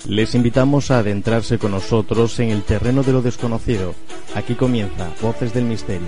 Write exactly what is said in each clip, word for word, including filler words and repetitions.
Les invitamos a adentrarse con nosotros en el terreno de lo desconocido. Aquí comienza Voces del Misterio.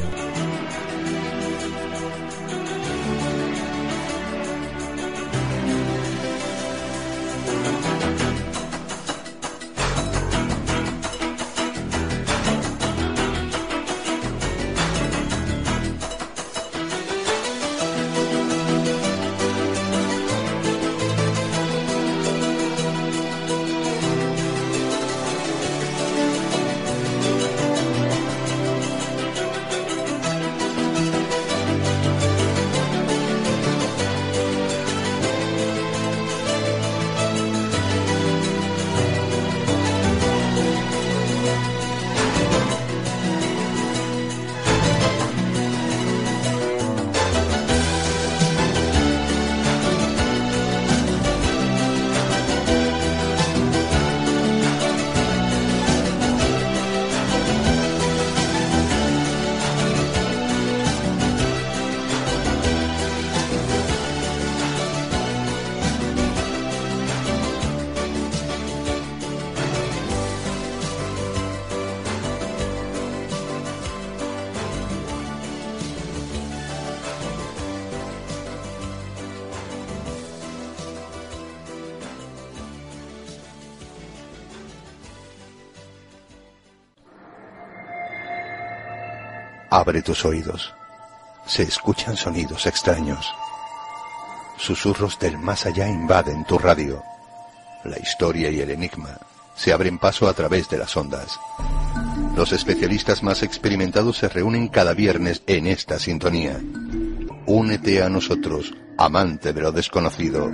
Abre tus oídos. Se escuchan sonidos extraños. Susurros del más allá invaden tu radio. La historia y el enigma se abren paso a través de las ondas. Los especialistas más experimentados se reúnen cada viernes en esta sintonía. Únete a nosotros, amante de lo desconocido.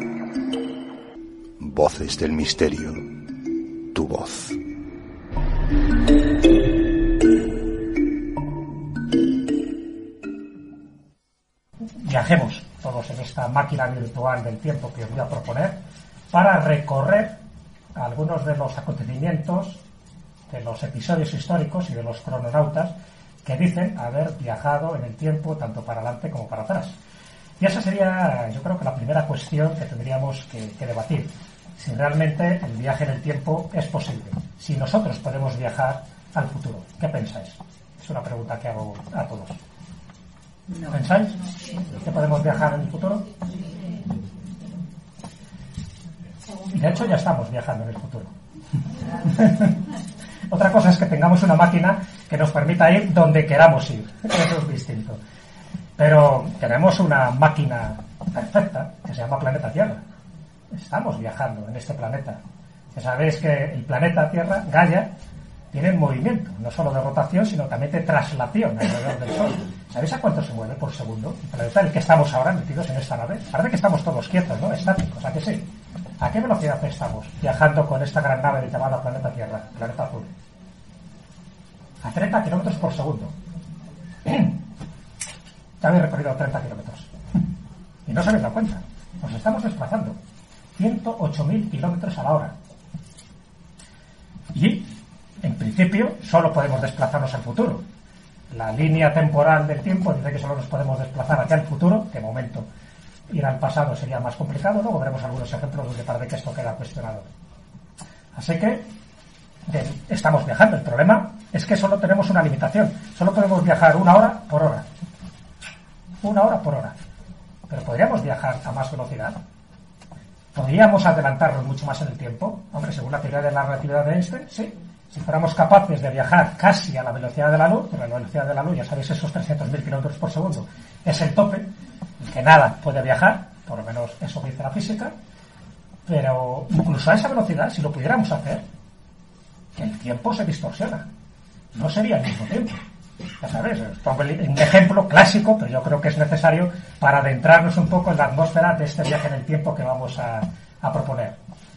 Voces del Misterio. Tu voz. Viajemos todos en esta máquina virtual del tiempo que os voy a proponer para recorrer algunos de los acontecimientos, de los episodios históricos y de los crononautas que dicen haber viajado en el tiempo tanto para adelante como para atrás. Y esa sería, yo creo que la primera cuestión que tendríamos que, que debatir. Si realmente el viaje en el tiempo es posible. Si nosotros podemos viajar al futuro. ¿Qué pensáis? Es una pregunta que hago a todos. No. ¿Pensáis que podemos viajar en el futuro? De hecho, ya estamos viajando en el futuro. Otra cosa es que tengamos una máquina que nos permita ir donde queramos ir. Eso es distinto. Pero tenemos una máquina perfecta que se llama planeta Tierra. Estamos viajando en este planeta. Ya sabéis que el planeta Tierra, Gaia, tiene movimiento, no solo de rotación, sino también de traslación alrededor del Sol. ¿Sabéis a cuánto se mueve por segundo el planeta en el que estamos ahora metidos en esta nave? Parece que estamos todos quietos, ¿no? Estáticos, ¿a que sí? ¿A qué velocidad estamos viajando con esta gran nave llamada planeta Tierra, planeta azul? A treinta kilómetros por segundo. Ya habéis recorrido treinta kilómetros. Y no os habéis dado cuenta. Nos estamos desplazando. ciento ocho mil kilómetros a la hora. Y en principio, solo podemos desplazarnos al futuro. La línea temporal del tiempo dice que solo nos podemos desplazar hacia el futuro. De momento, ir al pasado sería más complicado. Luego veremos algunos ejemplos donde parece que esto queda cuestionado. Así que de, estamos viajando. El problema es que solo tenemos una limitación. Solo podemos viajar una hora por hora. Una hora por hora. Pero ¿podríamos viajar a más velocidad? ¿Podríamos adelantarnos mucho más en el tiempo? Hombre, según la teoría de la relatividad de Einstein, sí. Si fuéramos capaces de viajar casi a la velocidad de la luz, pero la velocidad de la luz, ya sabéis, esos trescientos mil kilómetros por segundo, es el tope, el que nada puede viajar, por lo menos eso dice la física, pero incluso a esa velocidad, si lo pudiéramos hacer, el tiempo se distorsiona. No sería el mismo tiempo. Ya sabéis, pongo un ejemplo clásico, pero yo creo que es necesario para adentrarnos un poco en la atmósfera de este viaje en el tiempo que vamos a, a proponer.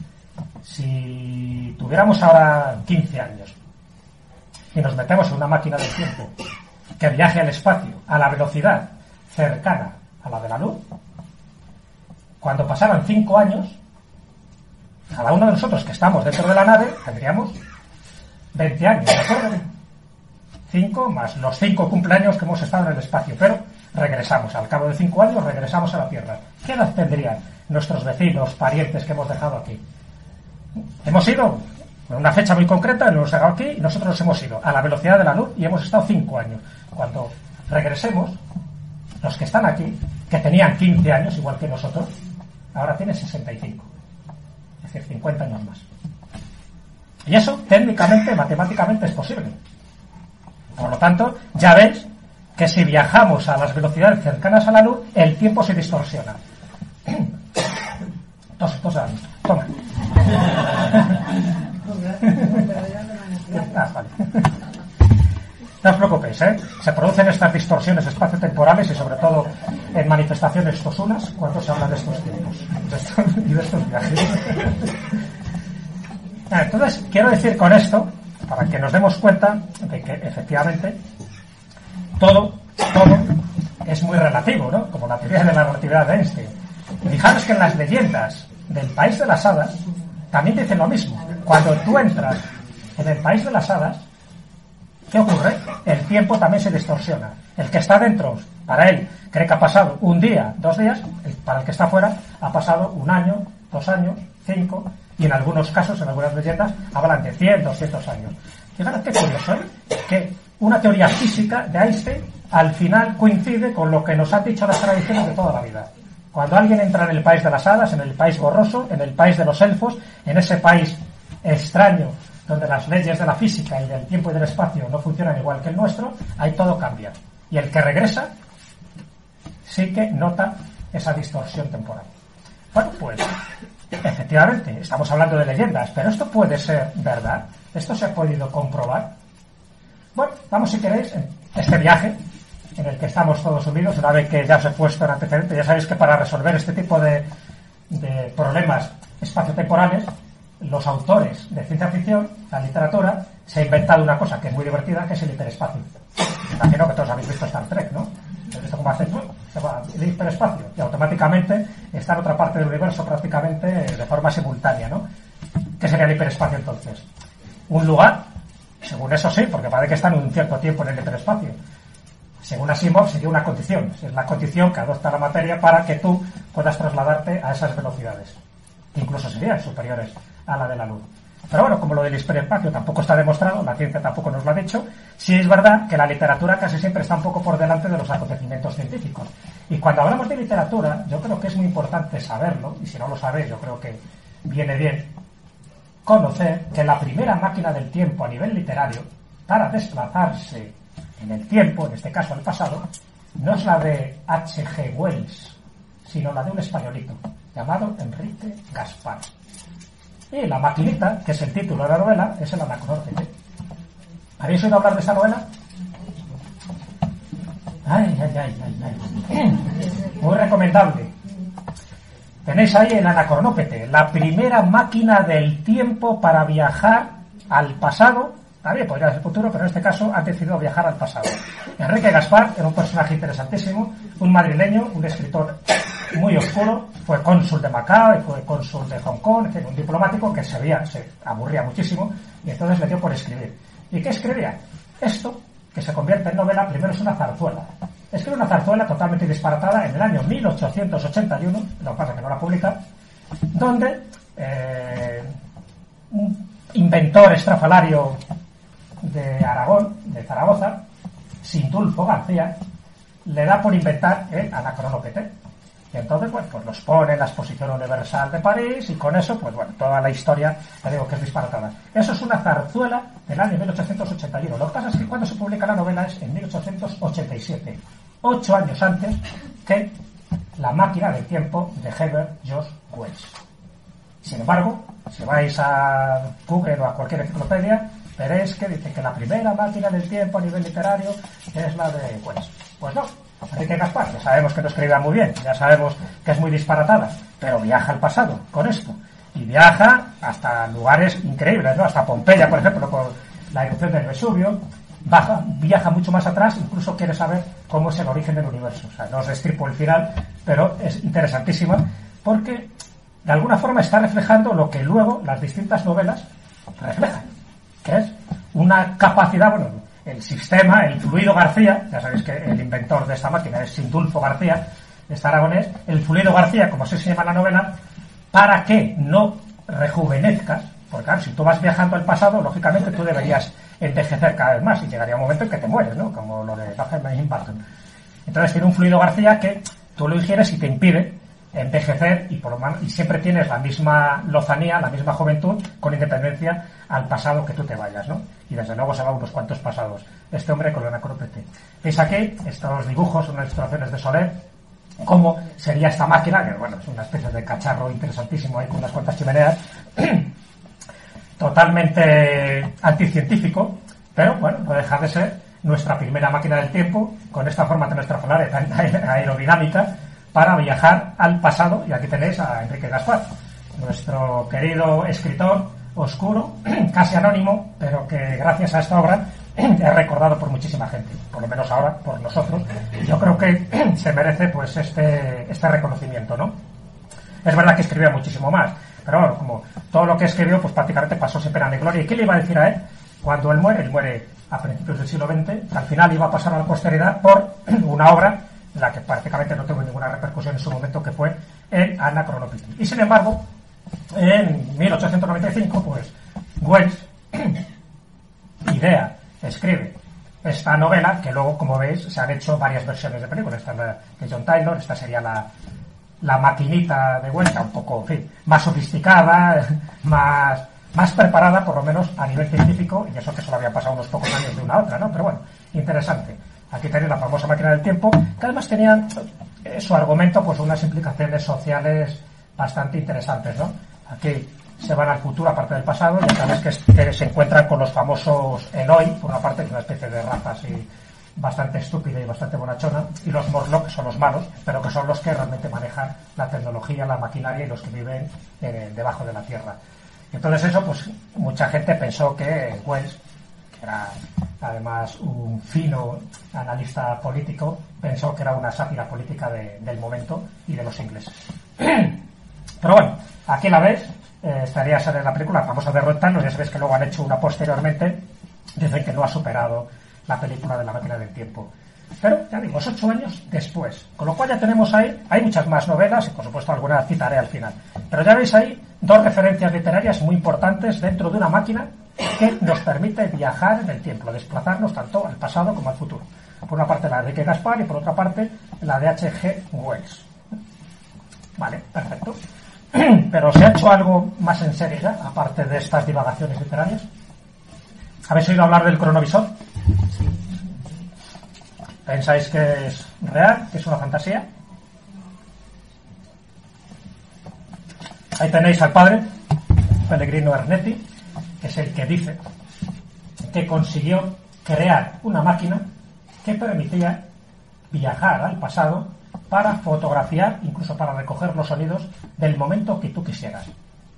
Si tuviéramos ahora quince años y nos metemos en una máquina del tiempo que viaje al espacio a la velocidad cercana a la de la luz, cuando pasaran cinco años, cada uno de nosotros que estamos dentro de la nave tendríamos veinte años, ¿de acuerdo? cinco más los cinco cumpleaños que hemos estado en el espacio, pero regresamos, al cabo de cinco años regresamos a la Tierra. ¿Qué edad tendrían nuestros vecinos, parientes que hemos dejado aquí? Hemos ido en una fecha muy concreta, nos hemos llegado aquí y nosotros nos hemos ido a la velocidad de la luz y hemos estado cinco años. Cuando regresemos, los que están aquí, que tenían quince años, igual que nosotros, ahora tienen sesenta y cinco. Es decir, cincuenta años más. Y eso, técnicamente, matemáticamente, es posible. Por lo tanto, ya veis que si viajamos a las velocidades cercanas a la luz, el tiempo se distorsiona. Tos, tos, toma. Ah, vale. No os preocupéis, ¿eh? Se producen estas distorsiones espaciotemporales y sobre todo en manifestaciones tosunas cuando se habla de estos tiempos de estos, y de estos viajes. Entonces, quiero decir con esto, para que nos demos cuenta de que efectivamente todo, todo es muy relativo, ¿no? Como la teoría de la relatividad de Einstein. Fijaros que en las leyendas del País de las Hadas también dicen lo mismo. Cuando tú entras en el País de las Hadas, ¿qué ocurre? El tiempo también se distorsiona. El que está dentro, para él, cree que ha pasado un día, dos días, para el que está fuera, ha pasado un año, dos años, cinco, y en algunos casos, en algunas leyendas, hablan de cien, doscientos años. Fijaros qué curioso, ¿eh? Que una teoría física de Einstein al final coincide con lo que nos han dicho las tradiciones de toda la vida. Cuando alguien entra en el País de las Hadas, en el país borroso, en el país de los elfos, en ese país extraño, donde las leyes de la física y del tiempo y del espacio no funcionan igual que el nuestro, ahí todo cambia. Y el que regresa sí que nota esa distorsión temporal. Bueno, pues, efectivamente, estamos hablando de leyendas, pero esto puede ser verdad. Esto se ha podido comprobar. Bueno, vamos, si queréis, en este viaje en el que estamos todos unidos, una vez que ya os he puesto en antecedente, ya sabéis que para resolver este tipo de, de problemas espaciotemporales, los autores de ciencia ficción, la literatura, se ha inventado una cosa que es muy divertida, que es el hiperespacio. Imagino que todos habéis visto Star Trek, ¿no? ¿Habéis visto cómo hace? Se va el hiperespacio y automáticamente está en otra parte del universo prácticamente de forma simultánea, ¿no? ¿Qué sería el hiperespacio entonces? Un lugar, según eso sí, porque parece que está en un cierto tiempo en el hiperespacio. Según Asimov, sería una condición. Es la condición que adopta la materia para que tú puedas trasladarte a esas velocidades. Incluso serían superiores a la de la luz. Pero bueno, como lo del hiperespacio tampoco está demostrado, la ciencia tampoco nos lo ha dicho, sí es verdad que la literatura casi siempre está un poco por delante de los acontecimientos científicos. Y cuando hablamos de literatura, yo creo que es muy importante saberlo, y si no lo sabéis, yo creo que viene bien conocer que la primera máquina del tiempo a nivel literario, para desplazarse en el tiempo, en este caso al pasado, no es la de H G Wells, sino la de un españolito llamado Enrique Gaspar. Y la maquinita, que es el título de la novela, es el Anacronópete. ¿Habéis oído hablar de esa novela? Ay, ay, ay, ay, ay. Muy recomendable. Tenéis ahí el Anacronópete, la primera máquina del tiempo para viajar al pasado. También podría ser el futuro, pero en este caso ha decidido viajar al pasado. Enrique Gaspar era un personaje interesantísimo, un madrileño, un escritor muy oscuro, fue cónsul de Macao, fue cónsul de Hong Kong, un diplomático que se veía, se aburría muchísimo y entonces le dio por escribir. ¿Y qué escribía? Esto, que se convierte en novela, primero es una zarzuela. Escribe una zarzuela totalmente disparatada en el año mil ochocientos ochenta y uno, lo que pasa es que no la publica, donde eh, un inventor estrafalario de Aragón, de Zaragoza, Sindulfo García, le da por inventar el Anacronópete. Y entonces, bueno, pues los pone en la Exposición Universal de París y con eso, pues bueno, toda la historia, te digo que es disparatada. Eso es una zarzuela del año mil ochocientos ochenta y uno. Lo que pasa es que cuando se publica la novela es en mil ochocientos ochenta y siete, ocho años antes que La máquina del tiempo de Herbert George Wells. Sin embargo, si vais a Google o a cualquier enciclopedia, veréis que dice que la primera máquina del tiempo a nivel literario es la de Wells. Pues no, Enrique Gaspar, ya sabemos que no escribía muy bien, ya sabemos que es muy disparatada, pero viaja al pasado con esto. Y viaja hasta lugares increíbles, ¿no? Hasta Pompeya, por ejemplo, con la erupción del Vesubio. Baja, viaja mucho más atrás, incluso quiere saber cómo es el origen del universo. O sea, no os destripo el final, pero es interesantísima porque de alguna forma está reflejando lo que luego las distintas novelas reflejan, que es una capacidad, bueno, el sistema, el fluido García, ya sabéis que el inventor de esta máquina es Sindulfo García, este aragonés, el fluido García, como se llama en la novela, para que no rejuvenezcas, Porque claro, si tú vas viajando al pasado, lógicamente tú deberías envejecer cada vez más y llegaría un momento en que te mueres, ¿no? Como lo de Benjamin Button. Entonces tiene un fluido García que tú lo ingieres y te impide envejecer y por lo menos, y siempre tienes la misma lozanía, la misma juventud, con independencia al pasado que tú te vayas, ¿no? Y desde luego se va unos cuantos pasados. Este hombre con la Anacronópete. ¿Veis aquí? Estos dibujos, unas ilustraciones de Soler, cómo sería esta máquina, que bueno, es una especie de cacharro interesantísimo ahí con unas cuantas chimeneas, totalmente anticientífico, pero bueno, no deja de ser nuestra primera máquina del tiempo, con esta forma de nuestra solar tan aerodinámica, para viajar al pasado. Y aquí tenéis a Enrique Gaspar, nuestro querido escritor oscuro, casi anónimo, pero que gracias a esta obra es recordado por muchísima gente, por lo menos ahora por nosotros. Yo creo que se merece pues este este reconocimiento, ¿no? Es verdad que escribía muchísimo más, pero bueno, como todo lo que escribió pues prácticamente pasó sin pena ni gloria. ¿Y qué le iba a decir a él? Cuando él muere, él muere a principios del siglo veinte, al final iba a pasar a la posteridad por una obra en la que prácticamente no tuvo ninguna repercusión en su momento, que fue el Anacronópete. Y sin embargo, en mil ochocientos noventa y cinco, pues Wells idea, escribe esta novela, que luego, como veis, se han hecho varias versiones de película. Esta es la de John Taylor, esta sería la, la maquinita de Wells, un poco, en fin, más sofisticada, más, más preparada, por lo menos a nivel científico, y eso que solo había pasado unos pocos años de una a otra, ¿no? Pero bueno, interesante. Aquí tenéis la famosa máquina del tiempo, que además tenía eh, su argumento, pues unas implicaciones sociales bastante interesantes, ¿no? Aquí se van al futuro, aparte del pasado, y sabéis que, que se encuentran con los famosos Eloi, por una parte, que es una especie de raza así bastante estúpida y bastante bonachona, y los Morlock, que son los malos, pero que son los que realmente manejan la tecnología, la maquinaria y los que viven eh, debajo de la Tierra. Entonces eso, pues mucha gente pensó que Wells, que era además un fino analista político, pensó que era una sátira política de, del momento y de los ingleses. Pero bueno, aquí la ves, eh, estaría en la película la famosa de Rotterdam, ya sabéis que luego han hecho una posteriormente, dicen que no ha superado la película de la máquina del tiempo. Pero, ya digo, es ocho años después, con lo cual ya tenemos ahí, hay muchas más novelas, y por supuesto algunas citaré al final, pero ya veis ahí dos referencias literarias muy importantes dentro de una máquina que nos permite viajar en el tiempo, desplazarnos tanto al pasado como al futuro. Por una parte la de Enrique Gaspar y por otra parte la de H G Wells. Vale, perfecto. Pero ¿se ha hecho algo más en serio ya, aparte de estas divagaciones literarias? ¿Habéis oído hablar del cronovisor? ¿Pensáis que es real, que es una fantasía? Ahí tenéis al padre, Pellegrino Ernetti, que es el que dice que consiguió crear una máquina que permitía viajar al pasado para fotografiar, incluso para recoger los sonidos del momento que tú quisieras.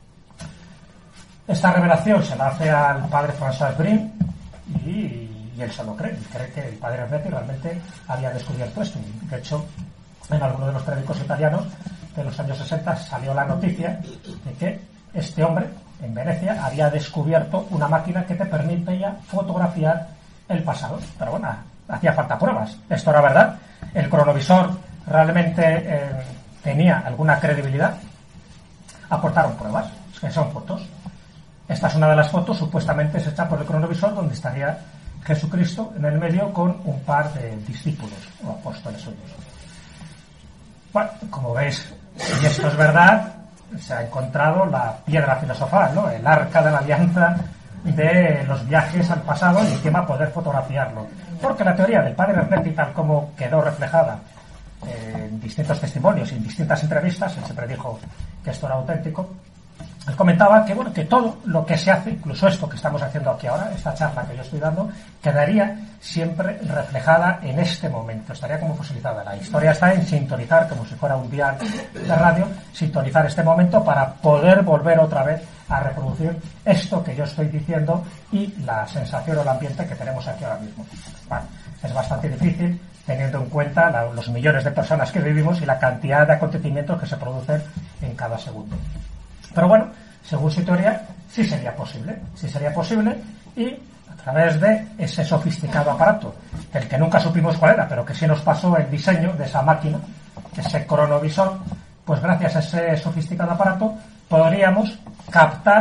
Esta revelación se la hace al padre François Brin y, y él se lo cree, y cree que el padre Ernetti realmente había descubierto esto. De hecho, en algunos de los periódicos italianos de los años sesenta salió la noticia de que este hombre en Venecia había descubierto una máquina que te permitía fotografiar el pasado. Pero bueno, hacía falta pruebas. Esto era verdad. El cronovisor realmente eh, tenía alguna credibilidad. Aportaron pruebas, que son fotos. Esta es una de las fotos, supuestamente es hecha por el cronovisor, donde estaría Jesucristo en el medio con un par de discípulos o apóstoles suyos. Bueno, como veis, si esto es verdad, se ha encontrado la piedra filosofal, ¿no? El arca de la alianza de los viajes al pasado y encima poder fotografiarlo. Porque la teoría del padre Ernetti, tal como quedó reflejada en distintos testimonios y en distintas entrevistas, él siempre dijo que esto era auténtico, él comentaba que bueno, que todo lo que se hace, incluso esto que estamos haciendo aquí ahora, esta charla que yo estoy dando, quedaría siempre reflejada en este momento, estaría como posibilitada. La historia está en sintonizar, como si fuera un dial de radio, sintonizar este momento para poder volver otra vez a reproducir esto que yo estoy diciendo y la sensación o el ambiente que tenemos aquí ahora mismo. Bueno, es bastante difícil teniendo en cuenta la, los millones de personas que vivimos y la cantidad de acontecimientos que se producen en cada segundo. Pero bueno, según su teoría, sí sería posible, sí sería posible, y a través de ese sofisticado aparato, del que nunca supimos cuál era, pero que sí nos pasó el diseño de esa máquina, ese cronovisor, pues gracias a ese sofisticado aparato podríamos captar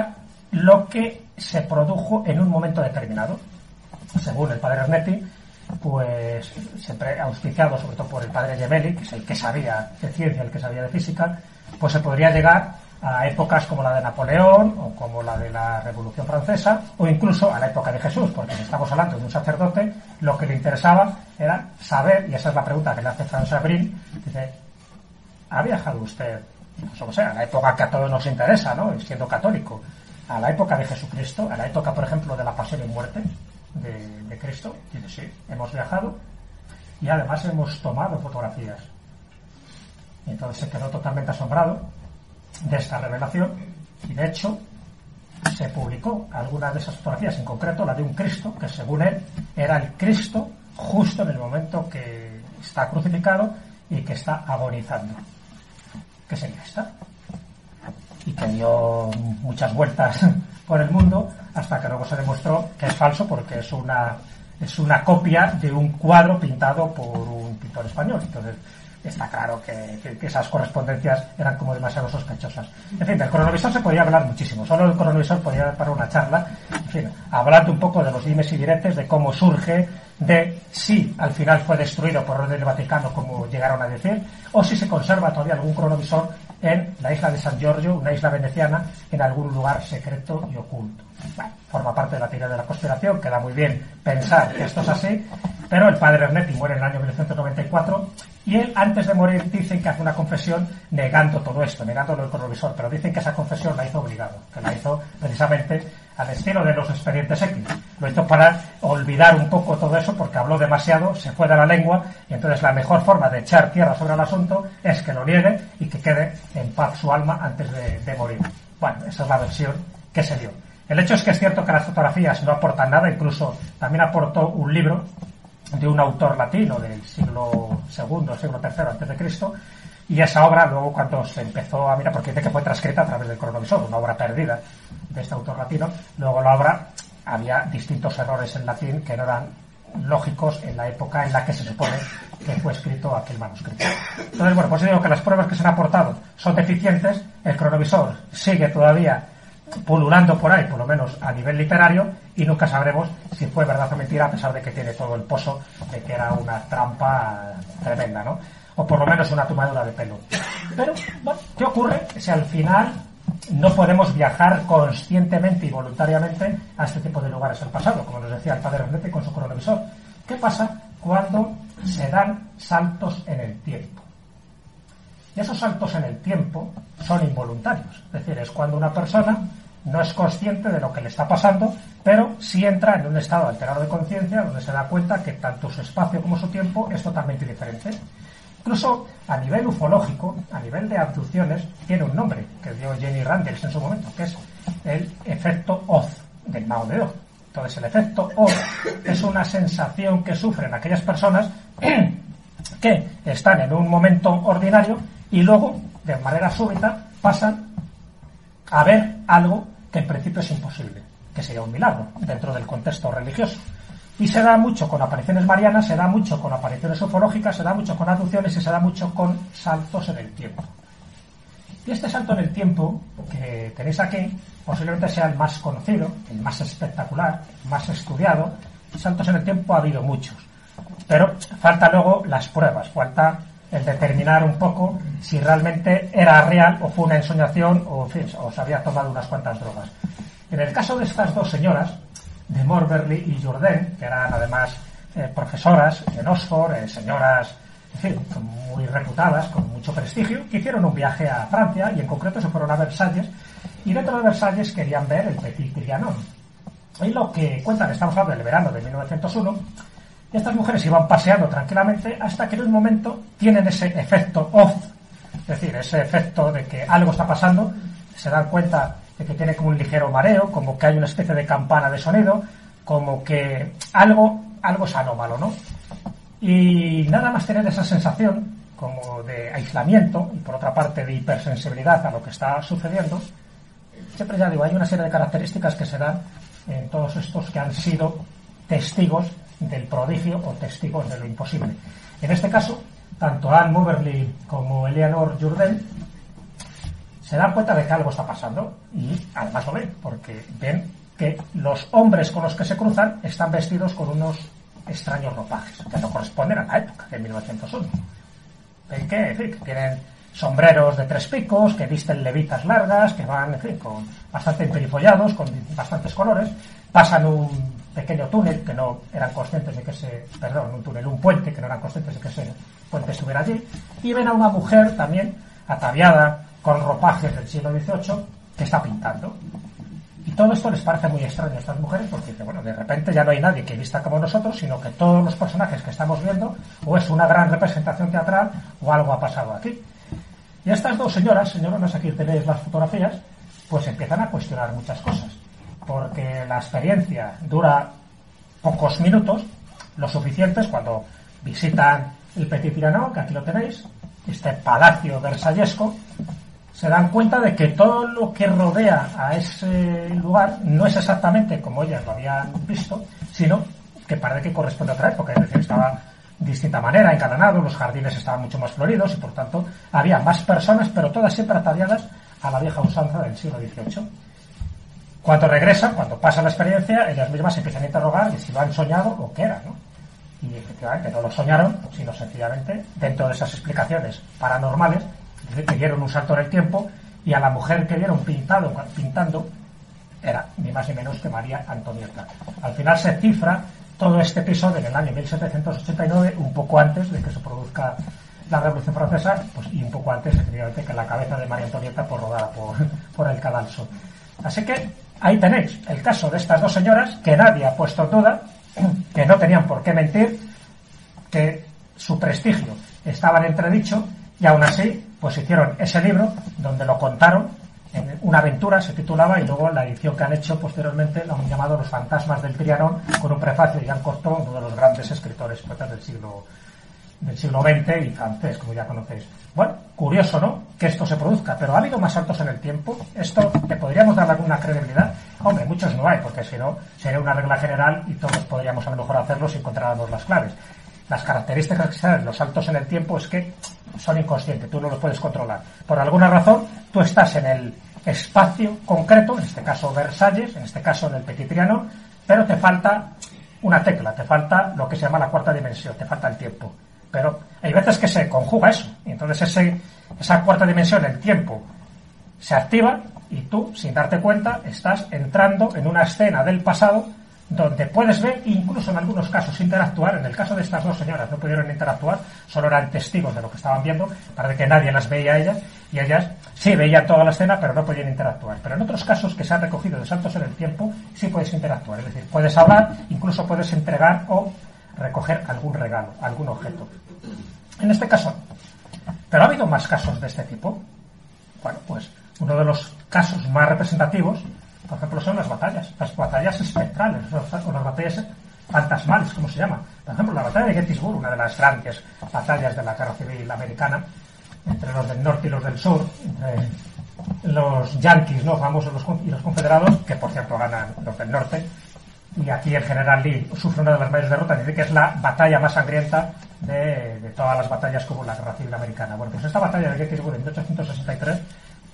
lo que se produjo en un momento determinado. Según el padre Ernetti, pues siempre auspiciado sobre todo por el padre Gemelli, que es el que sabía de ciencia, el que sabía de física, pues se podría llegar a épocas como la de Napoleón o como la de la Revolución Francesa o incluso a la época de Jesús, porque si estamos hablando de un sacerdote, lo que le interesaba era saber, y esa es la pregunta que le hace François Brin, dice, ¿ha viajado usted, pues, o sea, a la época que a todos nos interesa, ¿no?, siendo católico, a la época de Jesucristo, a la época, por ejemplo, de la pasión y muerte de, de Cristo? Dice, sí, hemos viajado y además hemos tomado fotografías. Y entonces se quedó totalmente asombrado de esta revelación y de hecho se publicó alguna de esas fotografías, en concreto la de un Cristo que según él era el Cristo justo en el momento que está crucificado y que está agonizando. ¿Qué sería esta? Y que dio muchas vueltas por el mundo hasta que luego se demostró que es falso, porque es una es una copia de un cuadro pintado por un pintor español. Entonces está claro que, que, que esas correspondencias eran como demasiado sospechosas. En fin, del cronovisor se podía hablar muchísimo. Solo el cronovisor podía dar para una charla. En fin, hablando un poco de los dimes y diretes, de cómo surge, de si al final fue destruido por orden del Vaticano, como llegaron a decir, o si se conserva todavía algún cronovisor en la isla de San Giorgio, una isla veneciana, en algún lugar secreto y oculto. Bueno, forma parte de la teoría de la conspiración, queda muy bien pensar que esto es así, pero el padre Ernetti muere en el año mil novecientos noventa y cuatro y él, antes de morir, dicen que hace una confesión negando todo esto, negándolo el cronovisor, pero dicen que esa confesión la hizo obligado, que la hizo precisamente al estilo de los expedientes X. Lo hizo para olvidar un poco todo eso, porque habló demasiado, se fue de la lengua, y entonces la mejor forma de echar tierra sobre el asunto es que lo niegue y que quede en paz su alma antes de, de morir. Bueno, esa es la versión que se dio. El hecho es que es cierto que las fotografías no aportan nada, incluso también aportó un libro de un autor latino del siglo segundo, siglo tercero antes de Cristo, y esa obra luego cuando se empezó a mirar, porque dice que fue transcrita a través del cronovisor, una obra perdida de este autor latino, luego la obra había distintos errores en latín que no eran lógicos en la época en la que se supone que fue escrito aquel manuscrito. Entonces, bueno, pues digo que las pruebas que se han aportado son deficientes, el cronovisor sigue todavía pululando por ahí, por lo menos a nivel literario, y nunca sabremos si fue verdad o mentira, a pesar de que tiene todo el pozo de que era una trampa tremenda, ¿no? O por lo menos una tomadura de pelo. Pero, bueno, ¿qué ocurre si al final no podemos viajar conscientemente y voluntariamente a este tipo de lugares del pasado, como nos decía el padre Ernetti con su cronovisor? ¿Qué pasa cuando se dan saltos en el tiempo? Y esos saltos en el tiempo son involuntarios. Es decir, es cuando una persona no es consciente de lo que le está pasando, pero sí entra en un estado alterado de conciencia donde se da cuenta que tanto su espacio como su tiempo es totalmente diferente. Incluso a nivel ufológico, a nivel de abducciones, tiene un nombre que dio Jenny Randles en su momento, que es el efecto Oz, del Mago de Oz. Entonces, el efecto Oz es una sensación que sufren aquellas personas que están en un momento ordinario y luego, de manera súbita, pasan a ver algo que en principio es imposible, que sería un milagro dentro del contexto religioso. Y se da mucho con apariciones marianas, se da mucho con apariciones ufológicas, se da mucho con abducciones y se da mucho con saltos en el tiempo. Y este salto en el tiempo que tenéis aquí posiblemente sea el más conocido, el más espectacular, el más estudiado. Saltos en el tiempo ha habido muchos, pero falta luego las pruebas, falta el determinar un poco si realmente era real o fue una ensoñación o, en fin, o se había tomado unas cuantas drogas. En el caso de estas dos señoras, de Moberly y Jourdain, que eran además eh, profesoras en Oxford, eh, señoras, en fin, muy reputadas, con mucho prestigio, que hicieron un viaje a Francia y en concreto se fueron a Versalles, y dentro de Versalles querían ver el Petit Trianon. Y lo que cuentan, estamos hablando del verano de mil novecientos uno, y estas mujeres iban paseando tranquilamente hasta que en un momento tienen ese efecto off, es decir, ese efecto de que algo está pasando, se dan cuenta de que tiene como un ligero mareo, como que hay una especie de campana de sonido, como que algo, algo es anómalo, ¿no? Y nada más tener esa sensación como de aislamiento y por otra parte de hipersensibilidad a lo que está sucediendo, siempre ya digo, hay una serie de características que se dan en todos estos que han sido testigos del prodigio o testigos de lo imposible. En este caso, tanto Anne Moberly como Eleanor Jourdain se dan cuenta de que algo está pasando y además lo ven, porque ven que los hombres con los que se cruzan están vestidos con unos extraños ropajes que no corresponden a la época de mil novecientos uno. Ven que, en fin, que tienen sombreros de tres picos, que visten levitas largas, que van, en fin, con bastante emperifollados, con bastantes colores, pasan un pequeño túnel que no eran conscientes de que ese, perdón, un túnel, un puente que no eran conscientes de que ese puente estuviera allí, y ven a una mujer también ataviada con ropajes del siglo dieciocho que está pintando. Y todo esto les parece muy extraño a estas mujeres porque, bueno, de repente ya no hay nadie que vista como nosotros, sino que todos los personajes que estamos viendo o es una gran representación teatral o algo ha pasado aquí. Y estas dos señoras, señoronas, aquí tenéis las fotografías, pues empiezan a cuestionar muchas cosas, porque la experiencia dura pocos minutos, lo suficientes cuando visitan el Petit Trianon, que aquí lo tenéis, este palacio versallesco, se dan cuenta de que todo lo que rodea a ese lugar no es exactamente como ellas lo habían visto, sino que parece que corresponde a otra época, es decir, estaba de distinta manera, encadenado, los jardines estaban mucho más floridos y por tanto había más personas, pero todas siempre ataviadas a la vieja usanza del siglo dieciocho. Cuando regresan, cuando pasa la experiencia, ellas mismas se empiezan a interrogar de si lo han soñado o qué era, ¿no? Y efectivamente no lo soñaron, sino sencillamente, dentro de esas explicaciones paranormales, que dieron un salto en el tiempo y a la mujer que vieron pintado, pintando era ni más ni menos que María Antonieta. Al final se cifra todo este episodio en el año mil setecientos ochenta y nueve, un poco antes de que se produzca la Revolución Francesa, pues, y un poco antes, efectivamente, que la cabeza de María Antonieta pues, rodara por, por el cadalso. Así que ahí tenéis el caso de estas dos señoras que nadie ha puesto en duda, que no tenían por qué mentir, que su prestigio estaba en entredicho y aún así pues hicieron ese libro donde lo contaron en una aventura, se titulaba, y luego la edición que han hecho posteriormente lo han llamado Los fantasmas del Trianon, con un prefacio de Jean Cocteau, uno de los grandes escritores poetas del siglo del siglo veinte y francés, como ya conocéis. Bueno, curioso, ¿no?, que esto se produzca, pero ha habido más saltos en el tiempo. ¿Esto le podríamos dar alguna credibilidad? Hombre, muchos no hay, porque si no sería una regla general y todos podríamos a lo mejor hacerlo si encontráramos las claves. Las características que se dan los saltos en el tiempo es que son inconscientes, tú no los puedes controlar. Por alguna razón, tú estás en el espacio concreto, en este caso Versalles, en este caso en el Petit Trianon, pero te falta una tecla, te falta lo que se llama la cuarta dimensión, te falta el tiempo. Pero hay veces que se conjuga eso, y entonces ese, esa cuarta dimensión, el tiempo, se activa y tú, sin darte cuenta, estás entrando en una escena del pasado donde puedes ver, incluso en algunos casos, interactuar. En el caso de estas dos señoras no pudieron interactuar, solo eran testigos de lo que estaban viendo, para que nadie las veía a ellas, y ellas sí veían toda la escena, pero no podían interactuar. Pero en otros casos que se han recogido de saltos en el tiempo, sí puedes interactuar, es decir, puedes hablar, incluso puedes entregar o recoger algún regalo, algún objeto. En este caso, pero ha habido más casos de este tipo. Bueno, pues uno de los casos más representativos, por ejemplo, son las batallas, las batallas espectrales, o las batallas fantasmales, como se llama. Por ejemplo, la batalla de Gettysburg, una de las grandes batallas de la guerra civil americana, entre los del norte y los del sur, entre los yanquis, ¿no?, famosos, y los confederados, que por cierto ganan los del norte. Y aquí el general Lee sufre una de las mayores derrotas, dice que es la batalla más sangrienta de, de todas las batallas como la guerra civil americana. Bueno, pues esta batalla de Gettysburg en mil ochocientos sesenta y tres,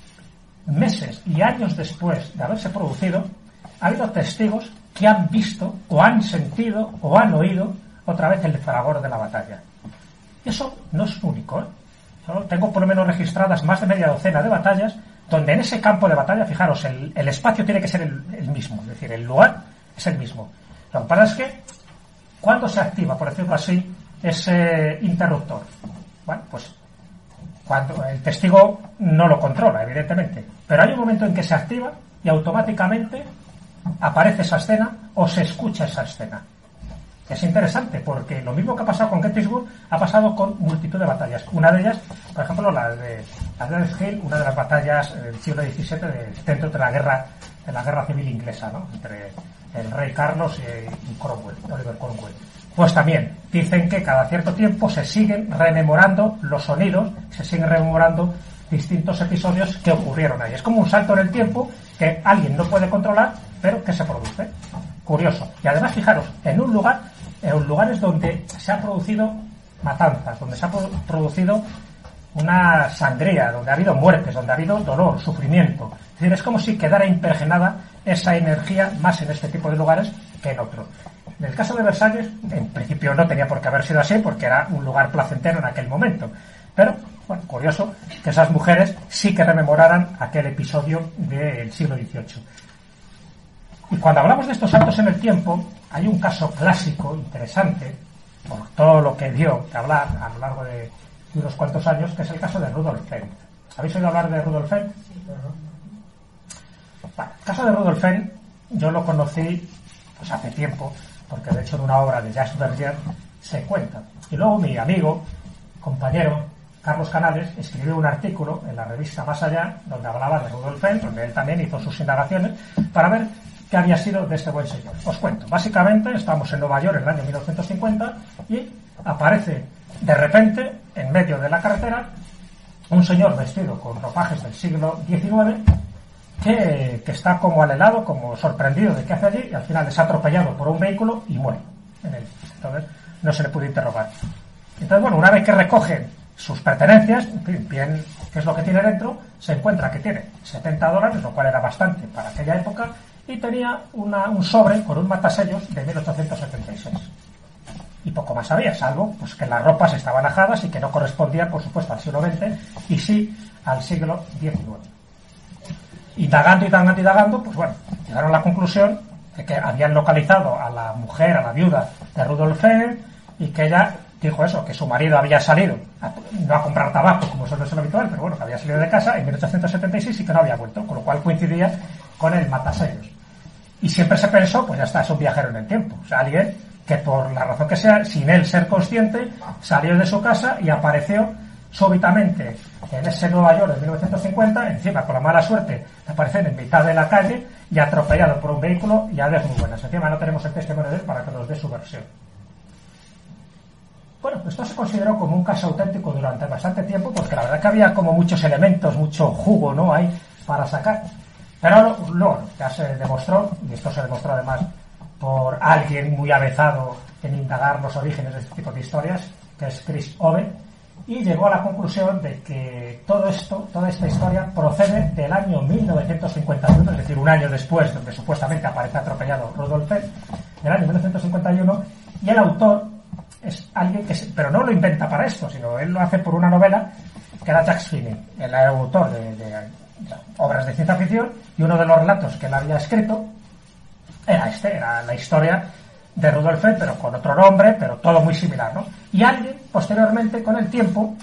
meses y años después de haberse producido, ha habido testigos que han visto o han sentido o han oído otra vez el fragor de la batalla. Y eso no es único, ¿eh? Yo tengo por lo menos registradas más de media docena de batallas donde en ese campo de batalla, fijaros, el, el espacio tiene que ser el, el mismo, es decir, el lugar es el mismo. Lo que pasa es que cuando se activa, por decirlo así, ese interruptor, bueno, pues cuando el testigo no lo controla, evidentemente, pero hay un momento en que se activa y automáticamente aparece esa escena o se escucha esa escena. Es interesante porque lo mismo que ha pasado con Gettysburg ha pasado con multitud de batallas. Una de ellas, por ejemplo, la de la de Hill, una de las batallas del siglo diecisiete de, dentro de la guerra de la guerra civil inglesa, ¿no?, entre el rey Carlos y, y Cromwell, Oliver Cromwell. Pues también dicen que cada cierto tiempo se siguen rememorando los sonidos, se siguen rememorando distintos episodios que ocurrieron ahí. Es como un salto en el tiempo que alguien no puede controlar, pero que se produce. Curioso. Y además, fijaros, en un lugar, en lugares donde se han producido matanzas, donde se han producido una sangría, donde ha habido muertes, donde ha habido dolor, sufrimiento. Es decir, es como si quedara impregnada esa energía más en este tipo de lugares que en otro. En el caso de Versalles, en principio no tenía por qué haber sido así, porque era un lugar placentero en aquel momento. Pero, bueno, curioso que esas mujeres sí que rememoraran aquel episodio del siglo dieciocho. Y cuando hablamos de estos saltos en el tiempo, hay un caso clásico, interesante, por todo lo que dio que hablar a lo largo de unos cuantos años, que es el caso de Rudolf Fenn. ¿Habéis oído hablar de Rudolf Fenn? Sí, claro. Bueno, el caso de Rudolf Fenn yo lo conocí pues hace tiempo, porque de hecho en una obra de Jacques Berger se cuenta. Y luego mi amigo, compañero, Carlos Canales, escribió un artículo en la revista Más Allá, donde hablaba de Rudolf Fenn, donde él también hizo sus indagaciones, para ver qué había sido de este buen señor. Os cuento. Básicamente, estamos en Nueva York en el año mil novecientos cincuenta y aparece de repente, en medio de la carretera, un señor vestido con ropajes del siglo diecinueve que, que está como alelado, como sorprendido de qué hace allí, y al final es atropellado por un vehículo y muere en él. Entonces, no se le puede interrogar. Entonces, bueno, una vez que recogen sus pertenencias, en fin, bien qué es lo que tiene dentro, se encuentra que tiene setenta dólares, lo cual era bastante para aquella época, y tenía una, un sobre con un matasellos de mil ochocientos setenta y seis. Y poco más había, salvo pues que las ropas estaban ajadas y que no correspondían, por supuesto, al siglo veinte y sí al siglo diecinueve. Indagando, indagando, indagando, pues bueno, llegaron a la conclusión de que habían localizado a la mujer, a la viuda de Rudolf Fenn, y que ella dijo eso, que su marido había salido, a, no a comprar tabaco, como suele ser habitual, pero bueno, que había salido de casa en mil ochocientos setenta y seis y que no había vuelto, con lo cual coincidía con el matasellos. Y siempre se pensó, pues ya está, es un viajero en el tiempo, o sea, alguien que por la razón que sea, sin él ser consciente, salió de su casa y apareció súbitamente en ese Nueva York de mil novecientos cincuenta, encima con la mala suerte de aparecer en mitad de la calle y atropellado por un vehículo, y a ver, muy buenas. Encima no tenemos el testimonio de él para que nos dé su versión. Bueno, esto se consideró como un caso auténtico durante bastante tiempo, porque la verdad que había como muchos elementos, mucho jugo, ¿no?, hay para sacar. Pero luego ya se demostró, y esto se demostró además por alguien muy avezado en indagar los orígenes de este tipo de historias, que es Chris Owen, y llegó a la conclusión de que todo esto, toda esta historia procede del año mil novecientos cincuenta y uno, es decir, un año después, donde supuestamente aparece atropellado Rudolf Fenn, del año mil novecientos cincuenta y uno, y el autor es alguien que, se, pero no lo inventa para esto, sino él lo hace por una novela que era Jacques Finney, el autor de, de, de obras de ciencia ficción, y uno de los relatos que él había escrito era este, era la historia de Rudolf Fenn, pero con otro nombre, pero todo muy similar, ¿no? Y alguien, posteriormente, con el tiempo,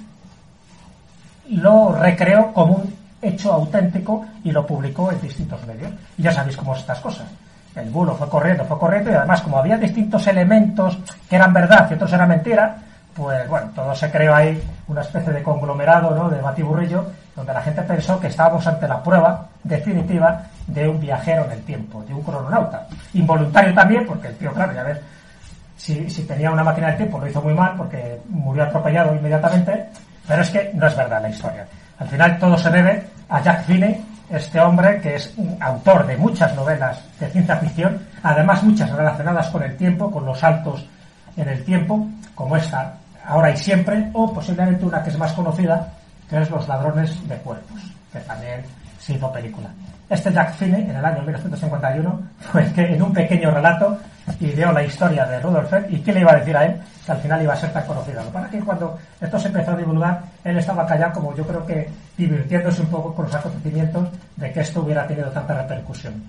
lo recreó como un hecho auténtico y lo publicó en distintos medios. Y ya sabéis cómo son estas cosas. El bulo fue corriendo, fue corriendo, y además, como había distintos elementos que eran verdad y otros eran mentira, pues bueno, todo se creó ahí una especie de conglomerado, ¿no?, de batiburrillo, donde la gente pensó que estábamos ante la prueba definitiva de un viajero en el tiempo, de un crononauta. Involuntario también, porque el tío, claro, ya ves, si, si tenía una máquina del tiempo lo hizo muy mal, porque murió atropellado inmediatamente, pero es que no es verdad la historia. Al final todo se debe a Jacques Finney, este hombre que es un autor de muchas novelas de ciencia ficción, además muchas relacionadas con el tiempo, con los saltos en el tiempo, como esta, Ahora y Siempre, o posiblemente una que es más conocida, que es Los ladrones de cuerpos, que también se hizo película. Este Jacques Finney, en el año mil novecientos cincuenta y uno, fue el que en un pequeño relato ideó la historia de Rudolf Fenn. ¿Y qué le iba a decir a él? Que al final iba a ser tan conocido. Para que cuando esto se empezó a divulgar, él estaba callado, como yo creo que divirtiéndose un poco con los acontecimientos de que esto hubiera tenido tanta repercusión.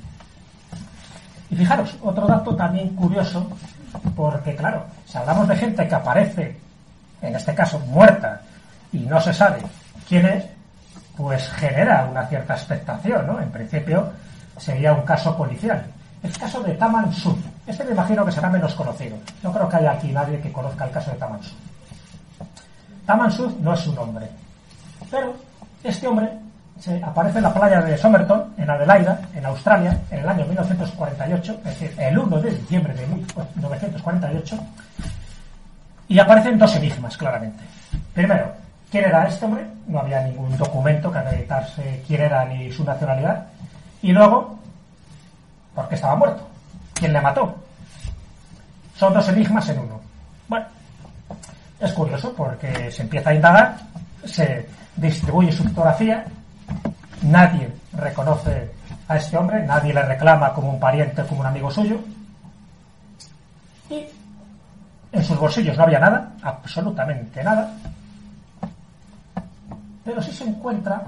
Y fijaros, otro dato también curioso, porque claro, si hablamos de gente que aparece, en este caso muerta, y no se sabe quién es, pues genera una cierta expectación, ¿no? En principio sería un caso policial. El caso de Taman Sud. Este me imagino que será menos conocido. No creo que haya aquí nadie que conozca el caso de Taman Sud. Taman Sud no es su nombre, pero este hombre se aparece en la playa de Somerton, en Adelaida, en Australia, en el año mil novecientos cuarenta y ocho, es decir, el uno de diciembre de mil novecientos cuarenta y ocho, y aparecen dos enigmas, claramente. Primero, ¿quién era este hombre? No había ningún documento que acreditarse quién era ni su nacionalidad. Y luego, ¿por qué estaba muerto? ¿Quién le mató? Son dos enigmas en uno. Bueno, es curioso porque se empieza a indagar se distribuye su fotografía, nadie reconoce a este hombre, nadie le reclama como un pariente o como un amigo suyo, y en sus bolsillos no había nada, absolutamente nada, pero sí se encuentra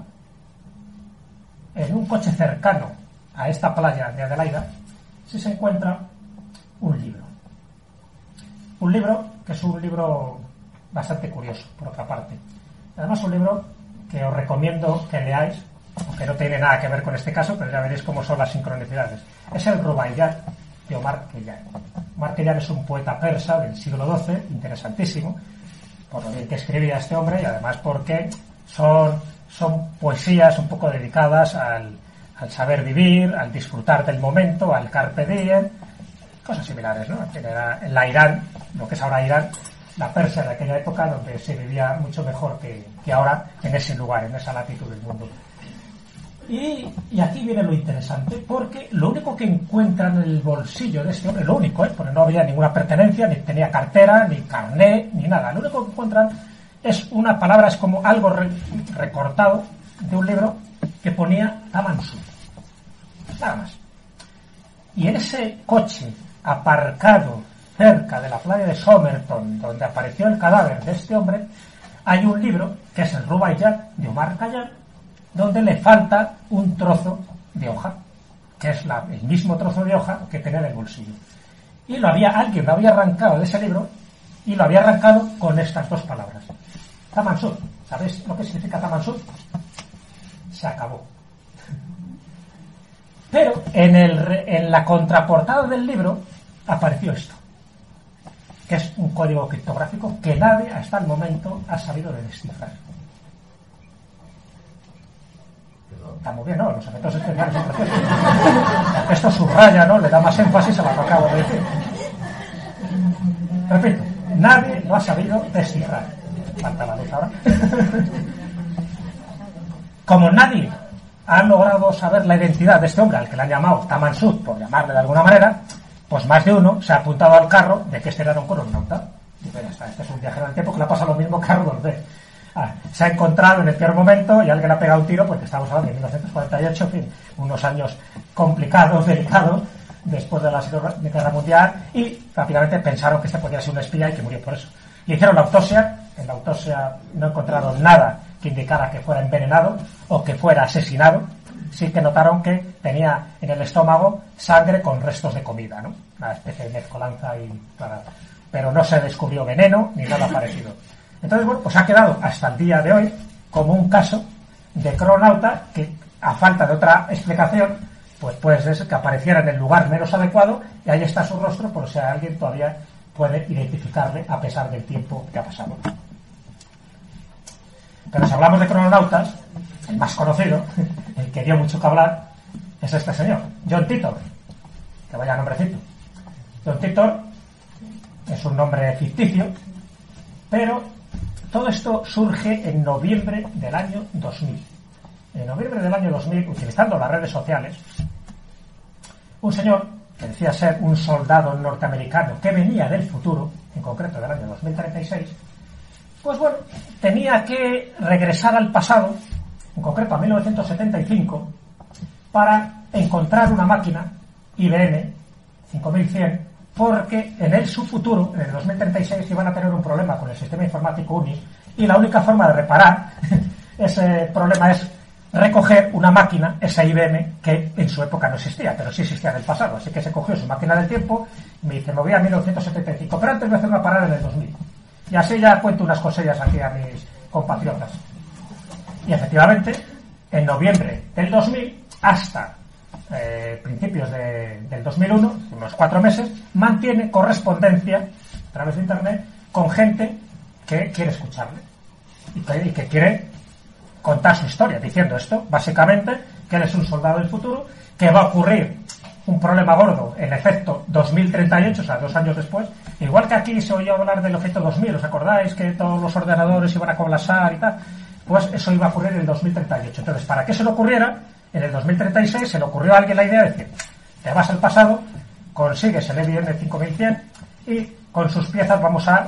en un coche cercano a esta playa de Adelaida, sí se encuentra un libro. Un libro que es un libro bastante curioso, por otra parte. Además, un libro que os recomiendo que leáis, aunque no tiene nada que ver con este caso, pero ya veréis cómo son las sincronicidades. Es el Rubaiyat de Omar Khayyam. Omar Khayyam es un poeta persa del siglo doce, interesantísimo, por lo bien que escribía este hombre y además porque son, son poesías un poco dedicadas al, al saber vivir, al disfrutar del momento, al carpe diem, cosas similares, ¿no? En la Irán, lo que es ahora Irán, la Persia de aquella época, donde se vivía mucho mejor que, que ahora en ese lugar, en esa latitud del mundo. Y, y aquí viene lo interesante, porque lo único que encuentran en el bolsillo de este hombre, lo único, ¿eh? Porque no había ninguna pertenencia, ni tenía cartera, ni carnet, ni nada. Lo único que encuentran es una palabra, es como algo re, recortado de un libro que ponía Tamansu. Nada más. Y en ese coche aparcado cerca de la playa de Somerton, donde apareció el cadáver de este hombre, hay un libro que es el Rubaiyat de Omar Khayyam, donde le falta un trozo de hoja, que es la, el mismo trozo de hoja que tenía en el bolsillo. Y lo había, alguien lo había arrancado de ese libro y lo había arrancado con estas dos palabras. Tamansud. ¿Sabéis lo que significa Tamansud? Se acabó. Pero en, el, en la contraportada del libro apareció esto, que es un código criptográfico que nadie hasta el momento ha sabido de descifrar. Está muy bien, ¿no? Los efectos especiales son preciosos. Esto subraya, ¿no? Le da más énfasis a lo que acabo de decir. Repito, nadie lo ha sabido descifrar. Falta la luz ahora. Como nadie ha logrado saber la identidad de este hombre, al que le han llamado Tamansud, por llamarle de alguna manera, pues más de uno se ha apuntado al carro de que este era un crononauta. Y bueno, está, este es un viajero del tiempo que le pasa lo mismo que a Rudolf Hess. Ah, se ha encontrado en el peor momento y alguien le ha pegado un tiro, porque estamos hablando de mil novecientos cuarenta y ocho, en fin, unos años complicados, delicados, después de la Segunda Guerra Mundial, y rápidamente pensaron que este podía ser un espía y que murió por eso. Y hicieron la autopsia. En la autopsia no encontraron nada que indicara que fuera envenenado o que fuera asesinado. Sí que notaron que tenía en el estómago sangre con restos de comida, ¿no? Una especie de mezcolanza y para... pero no se descubrió veneno ni nada parecido. Entonces, bueno, pues ha quedado hasta el día de hoy como un caso de crononauta que, a falta de otra explicación, pues puede ser que apareciera en el lugar menos adecuado y ahí está su rostro, por si alguien todavía puede identificarle a pesar del tiempo que ha pasado. Pero si hablamos de crononautas, el más conocido, el que dio mucho que hablar, es este señor, John Titor, que vaya nombrecito. John Titor es un nombre ficticio, pero todo esto surge en noviembre del año dos mil. En noviembre del año dos mil, utilizando las redes sociales, un señor que decía ser un soldado norteamericano que venía del futuro, en concreto del año dos mil treinta y seis, pues bueno, tenía que regresar al pasado, en concreto a mil novecientos setenta y cinco, para encontrar una máquina I B M cinco mil cien, porque en el su futuro, en el dos mil treinta y seis, iban a tener un problema con el sistema informático U N I, y la única forma de reparar ese problema es recoger una máquina, esa I B M, que en su época no existía, pero sí existía en el pasado. Así que se cogió su máquina del tiempo y me dice, me voy a mil novecientos setenta y cinco, pero antes voy a hacer una parada en el dos mil. Y así ya cuento unas cosillas aquí a mis compatriotas. Y efectivamente, en noviembre del dos mil hasta eh, principios de, del dos mil uno, unos cuatro meses, mantiene correspondencia a través de internet con gente que quiere escucharle y que, y que quiere contar su historia, diciendo esto, básicamente, que él es un soldado del futuro, que va a ocurrir un problema gordo, el efecto dos mil treinta y ocho, o sea, dos años después, igual que aquí se oyó hablar del efecto dos mil, ¿os acordáis que todos los ordenadores iban a colapsar y tal? Pues eso iba a ocurrir en el dos mil treinta y ocho. Entonces, para que se le ocurriera, en el dos mil treinta y seis se le ocurrió a alguien la idea de decir, te vas al pasado, consigues el I B M cinco mil cien y con sus piezas vamos a